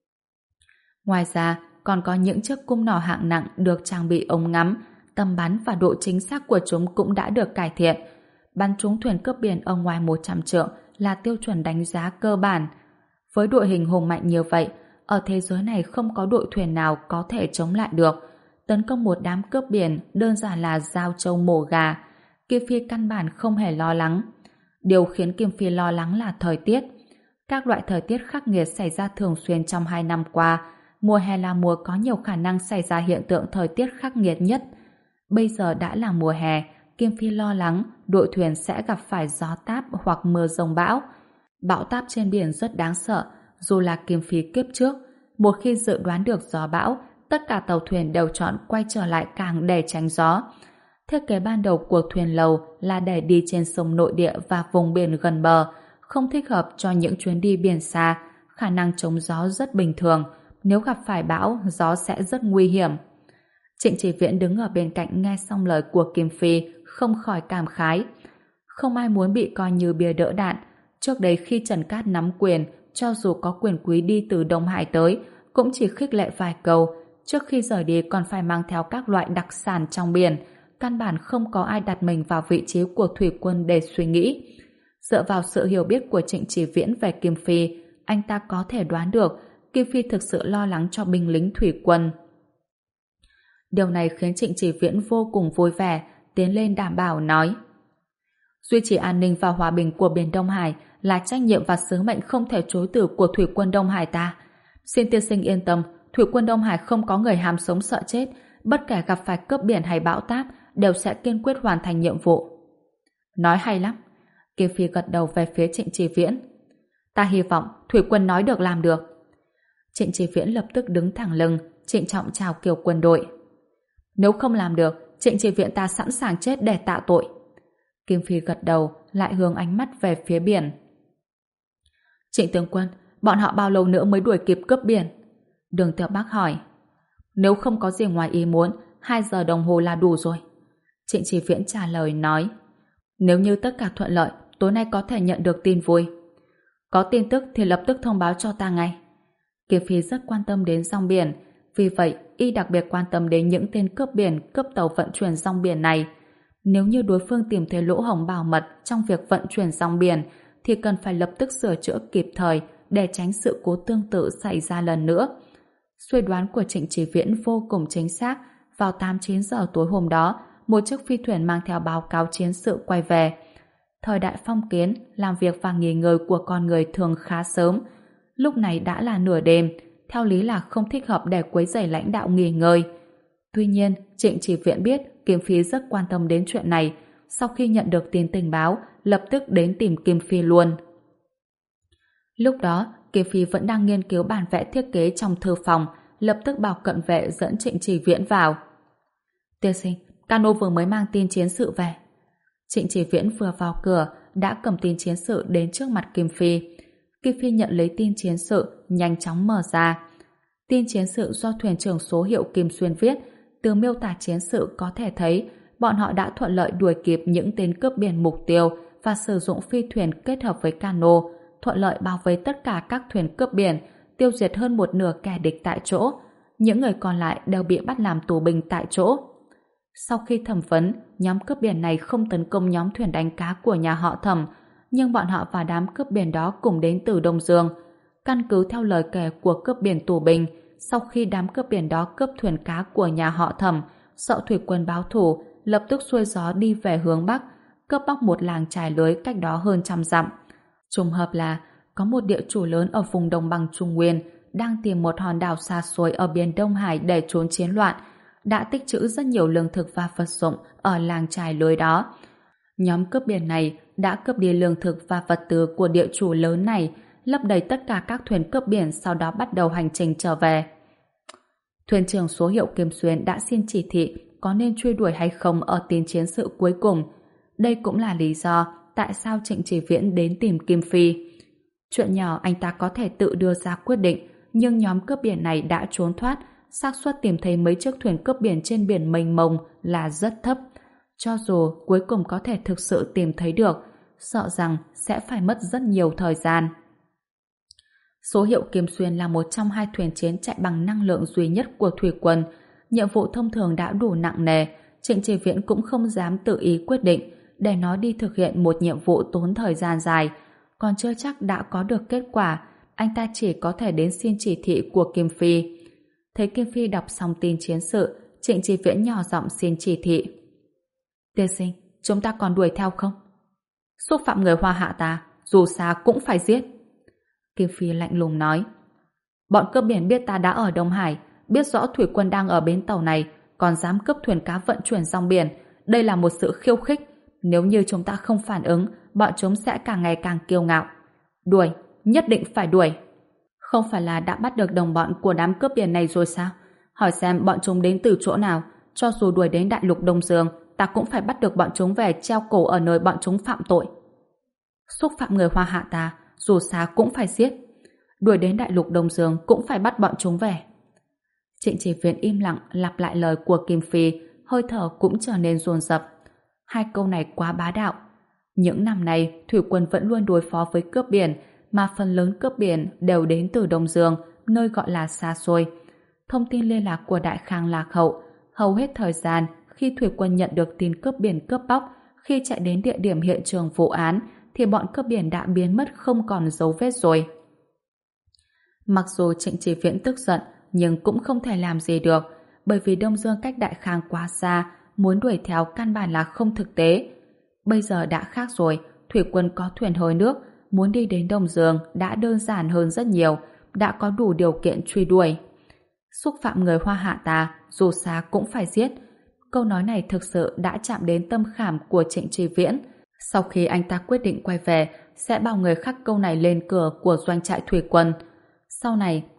Ngoài ra, còn có những chiếc cung nỏ hạng nặng được trang bị ống ngắm, tầm bắn và độ chính xác của chúng cũng đã được cải thiện. Bắn trúng thuyền cướp biển ở ngoài một trăm trượng là tiêu chuẩn đánh giá cơ bản. Với đội hình hùng mạnh như vậy, ở thế giới này không có đội thuyền nào có thể chống lại được. Tấn công một đám cướp biển đơn giản là giao trâu mổ gà. Kim Phi căn bản không hề lo lắng. Điều khiến Kim Phi lo lắng là thời tiết. Các loại thời tiết khắc nghiệt xảy ra thường xuyên trong hai năm qua. Mùa hè là mùa có nhiều khả năng xảy ra hiện tượng thời tiết khắc nghiệt nhất. Bây giờ đã là mùa hè, Kim Phi lo lắng đội thuyền sẽ gặp phải gió táp hoặc mưa rông bão. Bão táp trên biển rất đáng sợ, dù là Kim Phi kiếp trước. Một khi dự đoán được gió bão, tất cả tàu thuyền đều chọn quay trở lại cảng để tránh gió. Thiết kế ban đầu của thuyền lầu là để đi trên sông nội địa và vùng biển gần bờ, không thích hợp cho những chuyến đi biển xa, khả năng chống gió rất bình thường. Nếu gặp phải bão, gió sẽ rất nguy hiểm. Trịnh Chỉ Viễn đứng ở bên cạnh nghe xong lời của Kim Phi, không khỏi cảm khái. Không ai muốn bị coi như bia đỡ đạn. Trước đây khi Trần Cát nắm quyền, cho dù có quyền quý đi từ Đông Hải tới, cũng chỉ khích lệ vài câu. Trước khi rời đi còn phải mang theo các loại đặc sản trong biển. Căn bản không có ai đặt mình vào vị trí của thủy quân để suy nghĩ. Dựa vào sự hiểu biết của Trịnh Chỉ Viễn về Kim Phi, anh ta có thể đoán được Kim Phi thực sự lo lắng cho binh lính thủy quân. Điều này khiến Trịnh Chỉ Viễn vô cùng vui vẻ, tiến lên đảm bảo nói: duy trì an ninh và hòa bình của biển Đông Hải là trách nhiệm và sứ mệnh không thể chối từ của thủy quân Đông Hải ta. Xin tiên sinh yên tâm, thủy quân Đông Hải không có người ham sống sợ chết, bất kể gặp phải cướp biển hay bão táp đều sẽ kiên quyết hoàn thành nhiệm vụ. Nói hay lắm. Kim Phi gật đầu về phía Trịnh Chỉ Viễn. Ta hy vọng thủy quân nói được làm được. Trịnh Chỉ Viễn lập tức đứng thẳng lưng, trịnh trọng chào Kiều quân đội. Nếu không làm được, Trịnh Chỉ Viễn ta sẵn sàng chết để tạ tội. Kim Phi gật đầu, lại hướng ánh mắt về phía biển. Trịnh tướng quân, bọn họ bao lâu nữa mới đuổi kịp cướp biển? Đường Tiểu Bắc hỏi. Nếu không có gì ngoài ý muốn, hai giờ đồng hồ là đủ rồi. Trịnh Chỉ Viễn trả lời nói. Nếu như tất cả thuận lợi, tối nay có thể nhận được tin vui. Có tin tức thì lập tức thông báo cho ta ngay. Kim Phi rất quan tâm đến rong biển, vì vậy y đặc biệt quan tâm đến những tên cướp biển, cướp tàu vận chuyển rong biển này. Nếu như đối phương tìm thấy lỗ hổng bảo mật trong việc vận chuyển rong biển, thì cần phải lập tức sửa chữa kịp thời để tránh sự cố tương tự xảy ra lần nữa. Suy đoán của Trịnh Chỉ Viễn vô cùng chính xác. Vào tám chín giờ tối hôm đó, một chiếc phi thuyền mang theo báo cáo chiến sự quay về. Thời đại phong kiến, làm việc và nghỉ ngơi của con người thường khá sớm. Lúc này đã là nửa đêm, theo lý là không thích hợp để quấy rầy lãnh đạo nghỉ ngơi. Tuy nhiên, Trịnh Chỉ Viễn biết Kim Phi rất quan tâm đến chuyện này. Sau khi nhận được tin tình báo, lập tức đến tìm Kim Phi luôn. Lúc đó, Kim Phi vẫn đang nghiên cứu bản vẽ thiết kế trong thư phòng, lập tức bảo cận vệ dẫn Trịnh Chỉ Viễn vào. Tiên sinh, Cano vừa mới mang tin chiến sự về. Trịnh Chỉ Viễn vừa vào cửa đã cầm tin chiến sự đến trước mặt Kim Phi. Kim Phi nhận lấy tin chiến sự, nhanh chóng mở ra. Tin chiến sự do thuyền trưởng số hiệu Kim Xuyên viết. Từ miêu tả chiến sự có thể thấy bọn họ đã thuận lợi đuổi kịp những tên cướp biển mục tiêu và sử dụng phi thuyền kết hợp với cano, thuận lợi bao vây tất cả các thuyền cướp biển, tiêu diệt hơn một nửa kẻ địch tại chỗ. Những người còn lại đều bị bắt làm tù binh tại chỗ. Sau khi thẩm vấn, nhóm cướp biển này không tấn công nhóm thuyền đánh cá của nhà họ Thẩm, nhưng bọn họ và đám cướp biển đó cùng đến từ Đông Dương. Căn cứ theo lời kể của cướp biển tù binh, sau khi đám cướp biển đó cướp thuyền cá của nhà họ Thẩm, sợ thủy quân báo thù, lập tức xuôi gió đi về hướng Bắc, cướp bóc một làng chài lưới cách đó hơn trăm dặm. Trùng hợp là có một địa chủ lớn ở vùng đồng bằng Trung Nguyên đang tìm một hòn đảo xa xôi ở biển Đông Hải để trốn chiến loạn, đã tích trữ rất nhiều lương thực và vật dụng ở làng chài lưới đó. Nhóm cướp biển này đã cướp đi lương thực và vật tư của địa chủ lớn này, lấp đầy tất cả các thuyền cướp biển, sau đó bắt đầu hành trình trở về. Thuyền trưởng số hiệu Kim Xuyên đã xin chỉ thị có nên truy đuổi hay không ở tin chiến sự cuối cùng. Đây cũng là lý do tại sao Trịnh Chỉ Viễn đến tìm Kim Phi. Chuyện nhỏ anh ta có thể tự đưa ra quyết định, nhưng nhóm cướp biển này đã trốn thoát, xác suất tìm thấy mấy chiếc thuyền cướp biển trên biển mênh mông là rất thấp. Cho dù cuối cùng có thể thực sự tìm thấy được, sợ rằng sẽ phải mất rất nhiều thời gian. Số hiệu Kim Xuyên là một trong hai thuyền chiến chạy bằng năng lượng duy nhất của thủy quân. Nhiệm vụ thông thường đã đủ nặng nề, Trịnh Chỉ Viễn cũng không dám tự ý quyết định để nó đi thực hiện một nhiệm vụ tốn thời gian dài, còn chưa chắc đã có được kết quả. Anh ta chỉ có thể đến xin chỉ thị của Kim Phi. Thấy Kim Phi đọc xong tin chiến sự, Trịnh Chỉ Viễn nhỏ giọng xin chỉ thị. Tiên sinh, chúng ta còn đuổi theo không? Xúc phạm người Hoa Hạ ta, dù sao cũng phải giết. Kim Phi lạnh lùng nói. Bọn cướp biển biết ta đã ở Đông Hải, biết rõ thủy quân đang ở bến tàu này, còn dám cướp thuyền cá vận chuyển rong biển. Đây là một sự khiêu khích. Nếu như chúng ta không phản ứng, bọn chúng sẽ càng ngày càng kiêu ngạo. Đuổi, nhất định phải đuổi. Không phải là đã bắt được đồng bọn của đám cướp biển này rồi sao? Hỏi xem bọn chúng đến từ chỗ nào. Cho dù đuổi đến đại lục Đông Dương, ta cũng phải bắt được bọn chúng về treo cổ ở nơi bọn chúng phạm tội. Xúc phạm người Hoa Hạ ta, dù sao cũng phải giết. Đuổi đến đại lục Đông Dương cũng phải bắt bọn chúng về. Trịnh Chỉ Viễn im lặng lặp lại lời của Kim Phi, hơi thở cũng trở nên dồn dập. Hai câu này quá bá đạo. Những năm này, thủy quân vẫn luôn đối phó với cướp biển, mà phần lớn cướp biển đều đến từ Đông Dương, nơi gọi là xa xôi. Thông tin liên lạc của Đại Khang lạc hậu. Hầu hết thời gian, khi thủy quân nhận được tin cướp biển cướp bóc, khi chạy đến địa điểm hiện trường vụ án, thì bọn cướp biển đã biến mất không còn dấu vết rồi. Mặc dù Trịnh Chỉ Viễn tức giận, nhưng cũng không thể làm gì được, bởi vì Đông Dương cách Đại Khang quá xa, muốn đuổi theo căn bản là không thực tế. Bây giờ đã khác rồi, thủy quân có thuyền hơi nước, muốn đi đến Đông Dương đã đơn giản hơn rất nhiều, đã có đủ điều kiện truy đuổi. Xúc phạm người Hoa Hạ ta, dù xa cũng phải giết. Câu nói này thực sự đã chạm đến tâm khảm của Trịnh Chỉ Viễn. Sau khi anh ta quyết định quay về, sẽ bảo người khắc câu này lên cửa của doanh trại thủy quân. Sau này,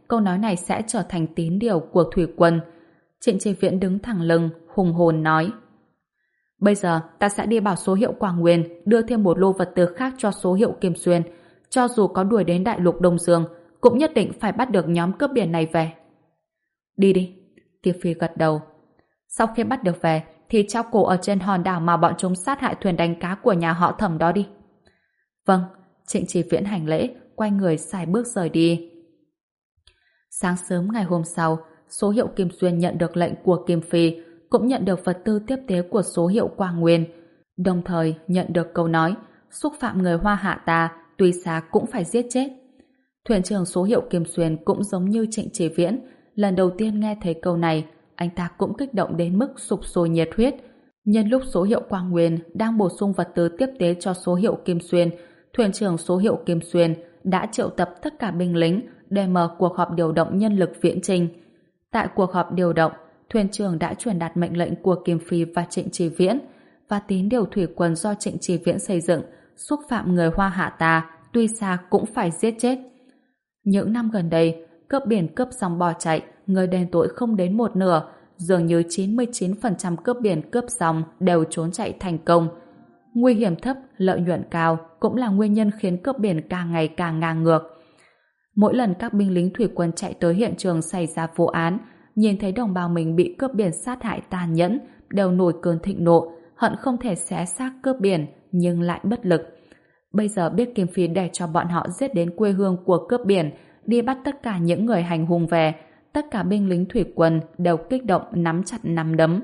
câu nói này sẽ trở thành tín điều của thủy quân. Trịnh Chi Viễn đứng thẳng lưng, hùng hồn nói: Bây giờ ta sẽ đi bảo số hiệu Quảng Nguyên đưa thêm một lô vật tư khác cho số hiệu Kim Xuyên. Cho dù có đuổi đến đại lục Đông Dương, cũng nhất định phải bắt được nhóm cướp biển này về. Đi đi. Kiều Phi gật đầu. Sau khi bắt được về, thì treo cổ ở trên hòn đảo mà bọn chúng sát hại thuyền đánh cá của nhà họ Thẩm đó đi. Vâng. Trịnh Chi Viễn hành lễ, quay người xài bước rời đi. Sáng sớm ngày hôm sau, số hiệu Kim Xuyên nhận được lệnh của Kim Phi, cũng nhận được vật tư tiếp tế của số hiệu Quang Nguyên, đồng thời nhận được câu nói xúc phạm người Hoa Hạ ta, tuy xa cũng phải giết chết. Thuyền trưởng số hiệu Kim Xuyên cũng giống như Trịnh Chỉ Viễn, lần đầu tiên nghe thấy câu này, anh ta cũng kích động đến mức sục sôi nhiệt huyết. Nhân lúc số hiệu Quang Nguyên đang bổ sung vật tư tiếp tế cho số hiệu Kim Xuyên, thuyền trưởng số hiệu Kim Xuyên đã triệu tập tất cả binh lính để mở cuộc họp điều động nhân lực viễn chinh. Tại cuộc họp điều động, thuyền trưởng đã truyền đạt mệnh lệnh của Kim Phi và Trịnh Chỉ Viễn, và tín điều thủy quân do Trịnh Chỉ Viễn xây dựng xúc phạm người Hoa Hạ ta, tuy xa cũng phải giết chết. Những năm gần đây, cướp biển cướp xong bỏ chạy, người đền tội không đến một nửa, dường như chín mươi chín phần trăm cướp biển cướp xong đều trốn chạy thành công. Nguy hiểm thấp, lợi nhuận cao cũng là nguyên nhân khiến cướp biển càng ngày càng ngang ngược. Mỗi lần các binh lính thủy quân chạy tới hiện trường xảy ra vụ án, nhìn thấy đồng bào mình bị cướp biển sát hại tàn nhẫn, đều nổi cơn thịnh nộ, hận không thể xé xác cướp biển, nhưng lại bất lực. Bây giờ biết Kim Phi để cho bọn họ giết đến quê hương của cướp biển, đi bắt tất cả những người hành hung về, tất cả binh lính thủy quân đều kích động nắm chặt nắm đấm.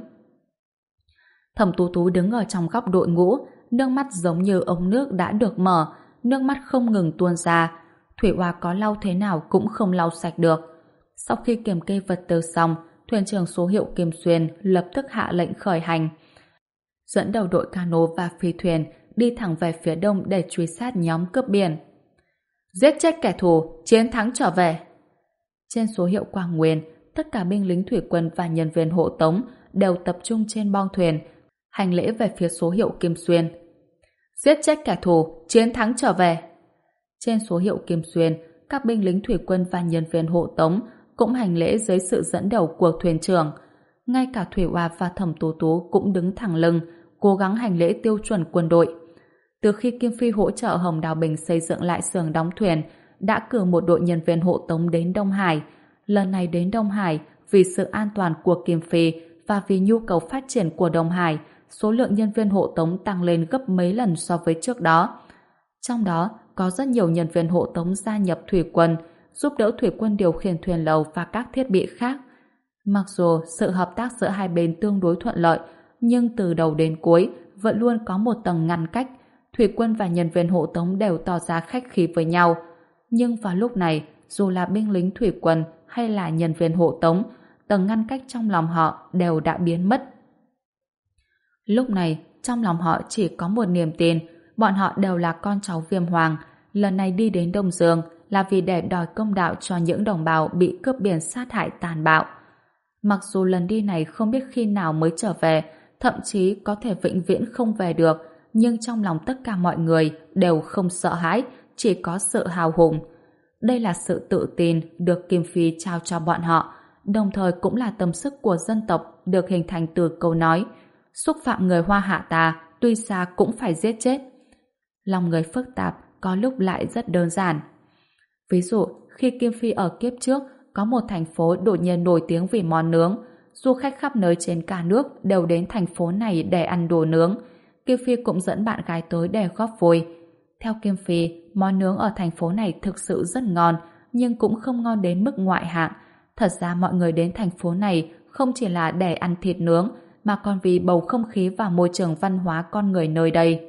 Thẩm Tú Tú đứng ở trong góc đội ngũ, nước mắt giống như ống nước đã được mở, nước mắt không ngừng tuôn ra. Thủy Oa có lau thế nào cũng không lau sạch được. Sau khi kiểm kê vật tư xong, thuyền trưởng số hiệu Kim Xuyên lập tức hạ lệnh khởi hành, dẫn đầu đội cano và phi thuyền đi thẳng về phía đông để truy sát nhóm cướp biển. Giết chết kẻ thù, chiến thắng trở về. Trên số hiệu Quang Nguyên, tất cả binh lính thủy quân và nhân viên hộ tống đều tập trung trên bong thuyền, hành lễ về phía số hiệu Kim Xuyên. Giết chết kẻ thù, chiến thắng trở về. Trên số hiệu Kim Xuyên, các binh lính thủy quân và nhân viên hộ tống cũng hành lễ dưới sự dẫn đầu của thuyền trưởng. Ngay cả Thủy Oa và Thẩm Tú Tú cũng đứng thẳng lưng, cố gắng hành lễ tiêu chuẩn quân đội. Từ khi Kim Phi hỗ trợ Hồng Đào Bình xây dựng lại xưởng đóng thuyền, đã cử một đội nhân viên hộ tống đến Đông Hải. Lần này đến Đông Hải, vì sự an toàn của Kim Phi và vì nhu cầu phát triển của Đông Hải, số lượng nhân viên hộ tống tăng lên gấp mấy lần so với trước đó. Trong đó, có rất nhiều nhân viên hộ tống gia nhập thủy quân, giúp đỡ thủy quân điều khiển thuyền lầu và các thiết bị khác. Mặc dù sự hợp tác giữa hai bên tương đối thuận lợi, nhưng từ đầu đến cuối vẫn luôn có một tầng ngăn cách. Thủy quân và nhân viên hộ tống đều tỏ ra khách khí với nhau. Nhưng vào lúc này, dù là binh lính thủy quân hay là nhân viên hộ tống, tầng ngăn cách trong lòng họ đều đã biến mất. Lúc này, trong lòng họ chỉ có một niềm tin, bọn họ đều là con cháu Viêm Hoàng, lần này đi đến Đông Dương là vì để đòi công đạo cho những đồng bào bị cướp biển sát hại tàn bạo. Mặc dù lần đi này không biết khi nào mới trở về, thậm chí có thể vĩnh viễn không về được, nhưng trong lòng tất cả mọi người đều không sợ hãi, chỉ có sự hào hùng. Đây là sự tự tin được Kim Phi trao cho bọn họ, đồng thời cũng là tâm sức của dân tộc được hình thành từ câu nói xúc phạm người Hoa Hạ ta, tuy xa cũng phải giết chết. Lòng người phức tạp, có lúc lại rất đơn giản. Ví dụ, khi Kim Phi ở kiếp trước có một thành phố đột nhiên nổi tiếng vì món nướng, du khách khắp nơi trên cả nước đều đến thành phố này để ăn đồ nướng. Kim Phi cũng dẫn bạn gái tới để góp vui. Theo Kim Phi, món nướng ở thành phố này thực sự rất ngon, nhưng cũng không ngon đến mức ngoại hạng. Thật ra mọi người đến thành phố này không chỉ là để ăn thịt nướng, mà còn vì bầu không khí và môi trường văn hóa con người nơi đây.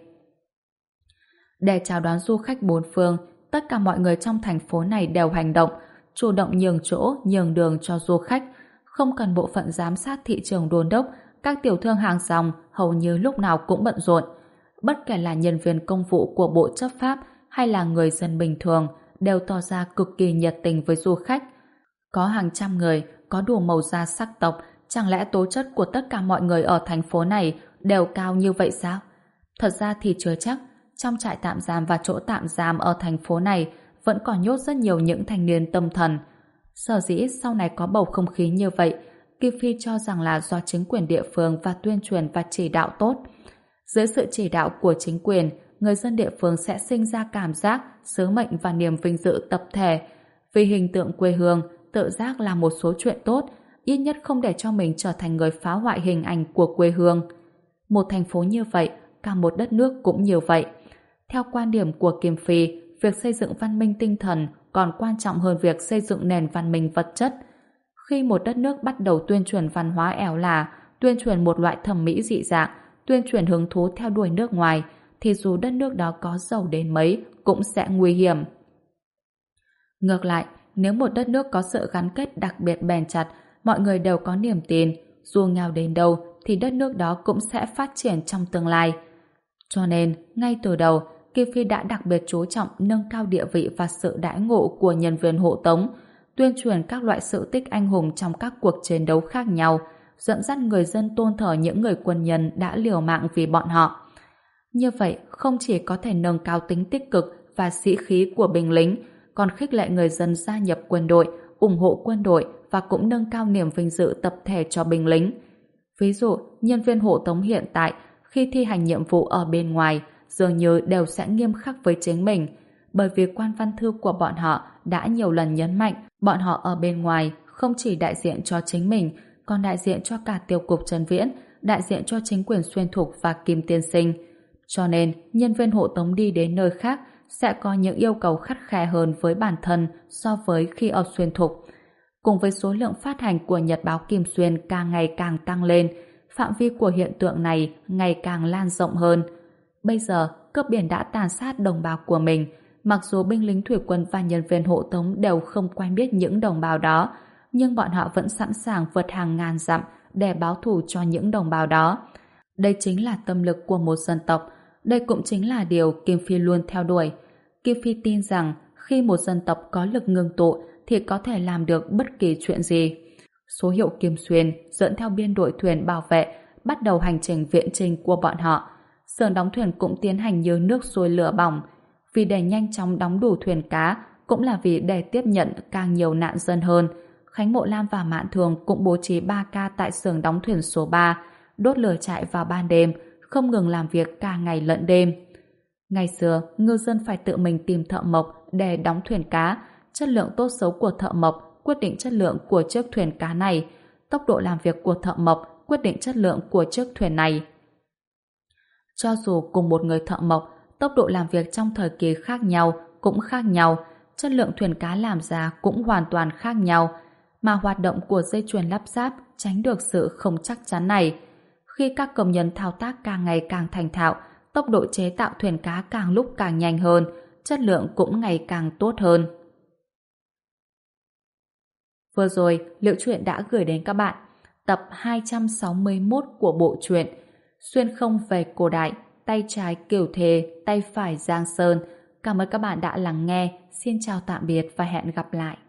Để chào đón du khách bốn phương, tất cả mọi người trong thành phố này đều hành động, chủ động nhường chỗ, nhường đường cho du khách. Không cần bộ phận giám sát thị trường đôn đốc, các tiểu thương hàng rong hầu như lúc nào cũng bận rộn. Bất kể là nhân viên công vụ của bộ chấp pháp hay là người dân bình thường, đều tỏ ra cực kỳ nhiệt tình với du khách. Có hàng trăm người, có đủ màu da sắc tộc, chẳng lẽ tố chất của tất cả mọi người ở thành phố này đều cao như vậy sao? Thật ra thì chưa chắc, trong trại tạm giam và chỗ tạm giam ở thành phố này vẫn còn nhốt rất nhiều những thanh niên tâm thần. Sở dĩ sau này có bầu không khí như vậy, Kim Phi cho rằng là do chính quyền địa phương và tuyên truyền và chỉ đạo tốt. Dưới sự chỉ đạo của chính quyền, người dân địa phương sẽ sinh ra cảm giác, sứ mệnh và niềm vinh dự tập thể. Vì hình tượng quê hương, tự giác làm một số chuyện tốt, ít nhất không để cho mình trở thành người phá hoại hình ảnh của quê hương. Một thành phố như vậy, cả một đất nước cũng như vậy. Theo quan điểm của Kim Phi, việc xây dựng văn minh tinh thần còn quan trọng hơn việc xây dựng nền văn minh vật chất. Khi một đất nước bắt đầu tuyên truyền văn hóa ẻo lả, tuyên truyền một loại thẩm mỹ dị dạng, tuyên truyền hứng thú theo đuổi nước ngoài, thì dù đất nước đó có giàu đến mấy cũng sẽ nguy hiểm. Ngược lại, nếu một đất nước có sự gắn kết đặc biệt bền chặt, mọi người đều có niềm tin, dù nghèo đến đâu thì đất nước đó cũng sẽ phát triển trong tương lai. Cho nên, ngay từ đầu, Kim Phi đã đặc biệt chú trọng nâng cao địa vị và sự đãi ngộ của nhân viên hộ tống, tuyên truyền các loại sự tích anh hùng trong các cuộc chiến đấu khác nhau, dẫn dắt người dân tôn thờ những người quân nhân đã liều mạng vì bọn họ. Như vậy, không chỉ có thể nâng cao tính tích cực và sĩ khí của binh lính, còn khích lệ người dân gia nhập quân đội, ủng hộ quân đội và cũng nâng cao niềm vinh dự tập thể cho binh lính. Ví dụ, nhân viên hộ tống hiện tại khi thi hành nhiệm vụ ở bên ngoài dường như đều sẽ nghiêm khắc với chính mình, bởi vì quan văn thư của bọn họ đã nhiều lần nhấn mạnh bọn họ ở bên ngoài không chỉ đại diện cho chính mình, còn đại diện cho cả tiêu cục Trần Viễn, đại diện cho chính quyền Xuyên Thục và Kim Tiên Sinh. Cho nên, nhân viên hộ tống đi đến nơi khác sẽ có những yêu cầu khắt khe hơn với bản thân so với khi ở Xuyên Thục. Cùng với số lượng phát hành của Nhật báo Kim Xuyên càng ngày càng tăng lên, phạm vi của hiện tượng này ngày càng lan rộng hơn. Bây giờ, cướp biển đã tàn sát đồng bào của mình. Mặc dù binh lính thủy quân và nhân viên hộ tống đều không quen biết những đồng bào đó, nhưng bọn họ vẫn sẵn sàng vượt hàng ngàn dặm để báo thù cho những đồng bào đó. Đây chính là tâm lực của một dân tộc. Đây cũng chính là điều Kim Phi luôn theo đuổi. Kim Phi tin rằng khi một dân tộc có lực ngưng tụ thì có thể làm được bất kỳ chuyện gì. Số hiệu Kim Xuyên dẫn theo biên đội thuyền bảo vệ bắt đầu hành trình viện chinh của bọn họ. Xưởng đóng thuyền cũng tiến hành như nước sôi lửa bỏng. Vì để nhanh chóng đóng đủ thuyền cá, cũng là vì để tiếp nhận càng nhiều nạn dân hơn, Khánh Mộ Lam và Mạn Thường cũng bố trí ba ca tại xưởng đóng thuyền số ba, đốt lửa trại vào ban đêm, không ngừng làm việc cả ngày lẫn đêm. Ngày xưa, ngư dân phải tự mình tìm thợ mộc để đóng thuyền cá. Chất lượng tốt xấu của thợ mộc quyết định chất lượng của chiếc thuyền cá này. Tốc độ làm việc của thợ mộc quyết định chất lượng của chiếc thuyền này. Cho dù cùng một người thợ mộc, tốc độ làm việc trong thời kỳ khác nhau cũng khác nhau, chất lượng thuyền cá làm ra cũng hoàn toàn khác nhau, mà hoạt động của dây chuyền lắp ráp tránh được sự không chắc chắn này. Khi các công nhân thao tác càng ngày càng thành thạo, tốc độ chế tạo thuyền cá càng lúc càng nhanh hơn, chất lượng cũng ngày càng tốt hơn. Vừa rồi, Liễu Chuyện đã gửi đến các bạn tập hai trăm sáu mươi mốt của bộ truyện Xuyên không về cổ đại, tay trái Kiều Thề, tay phải Giang Sơn. Cảm ơn các bạn đã lắng nghe. Xin chào tạm biệt và hẹn gặp lại.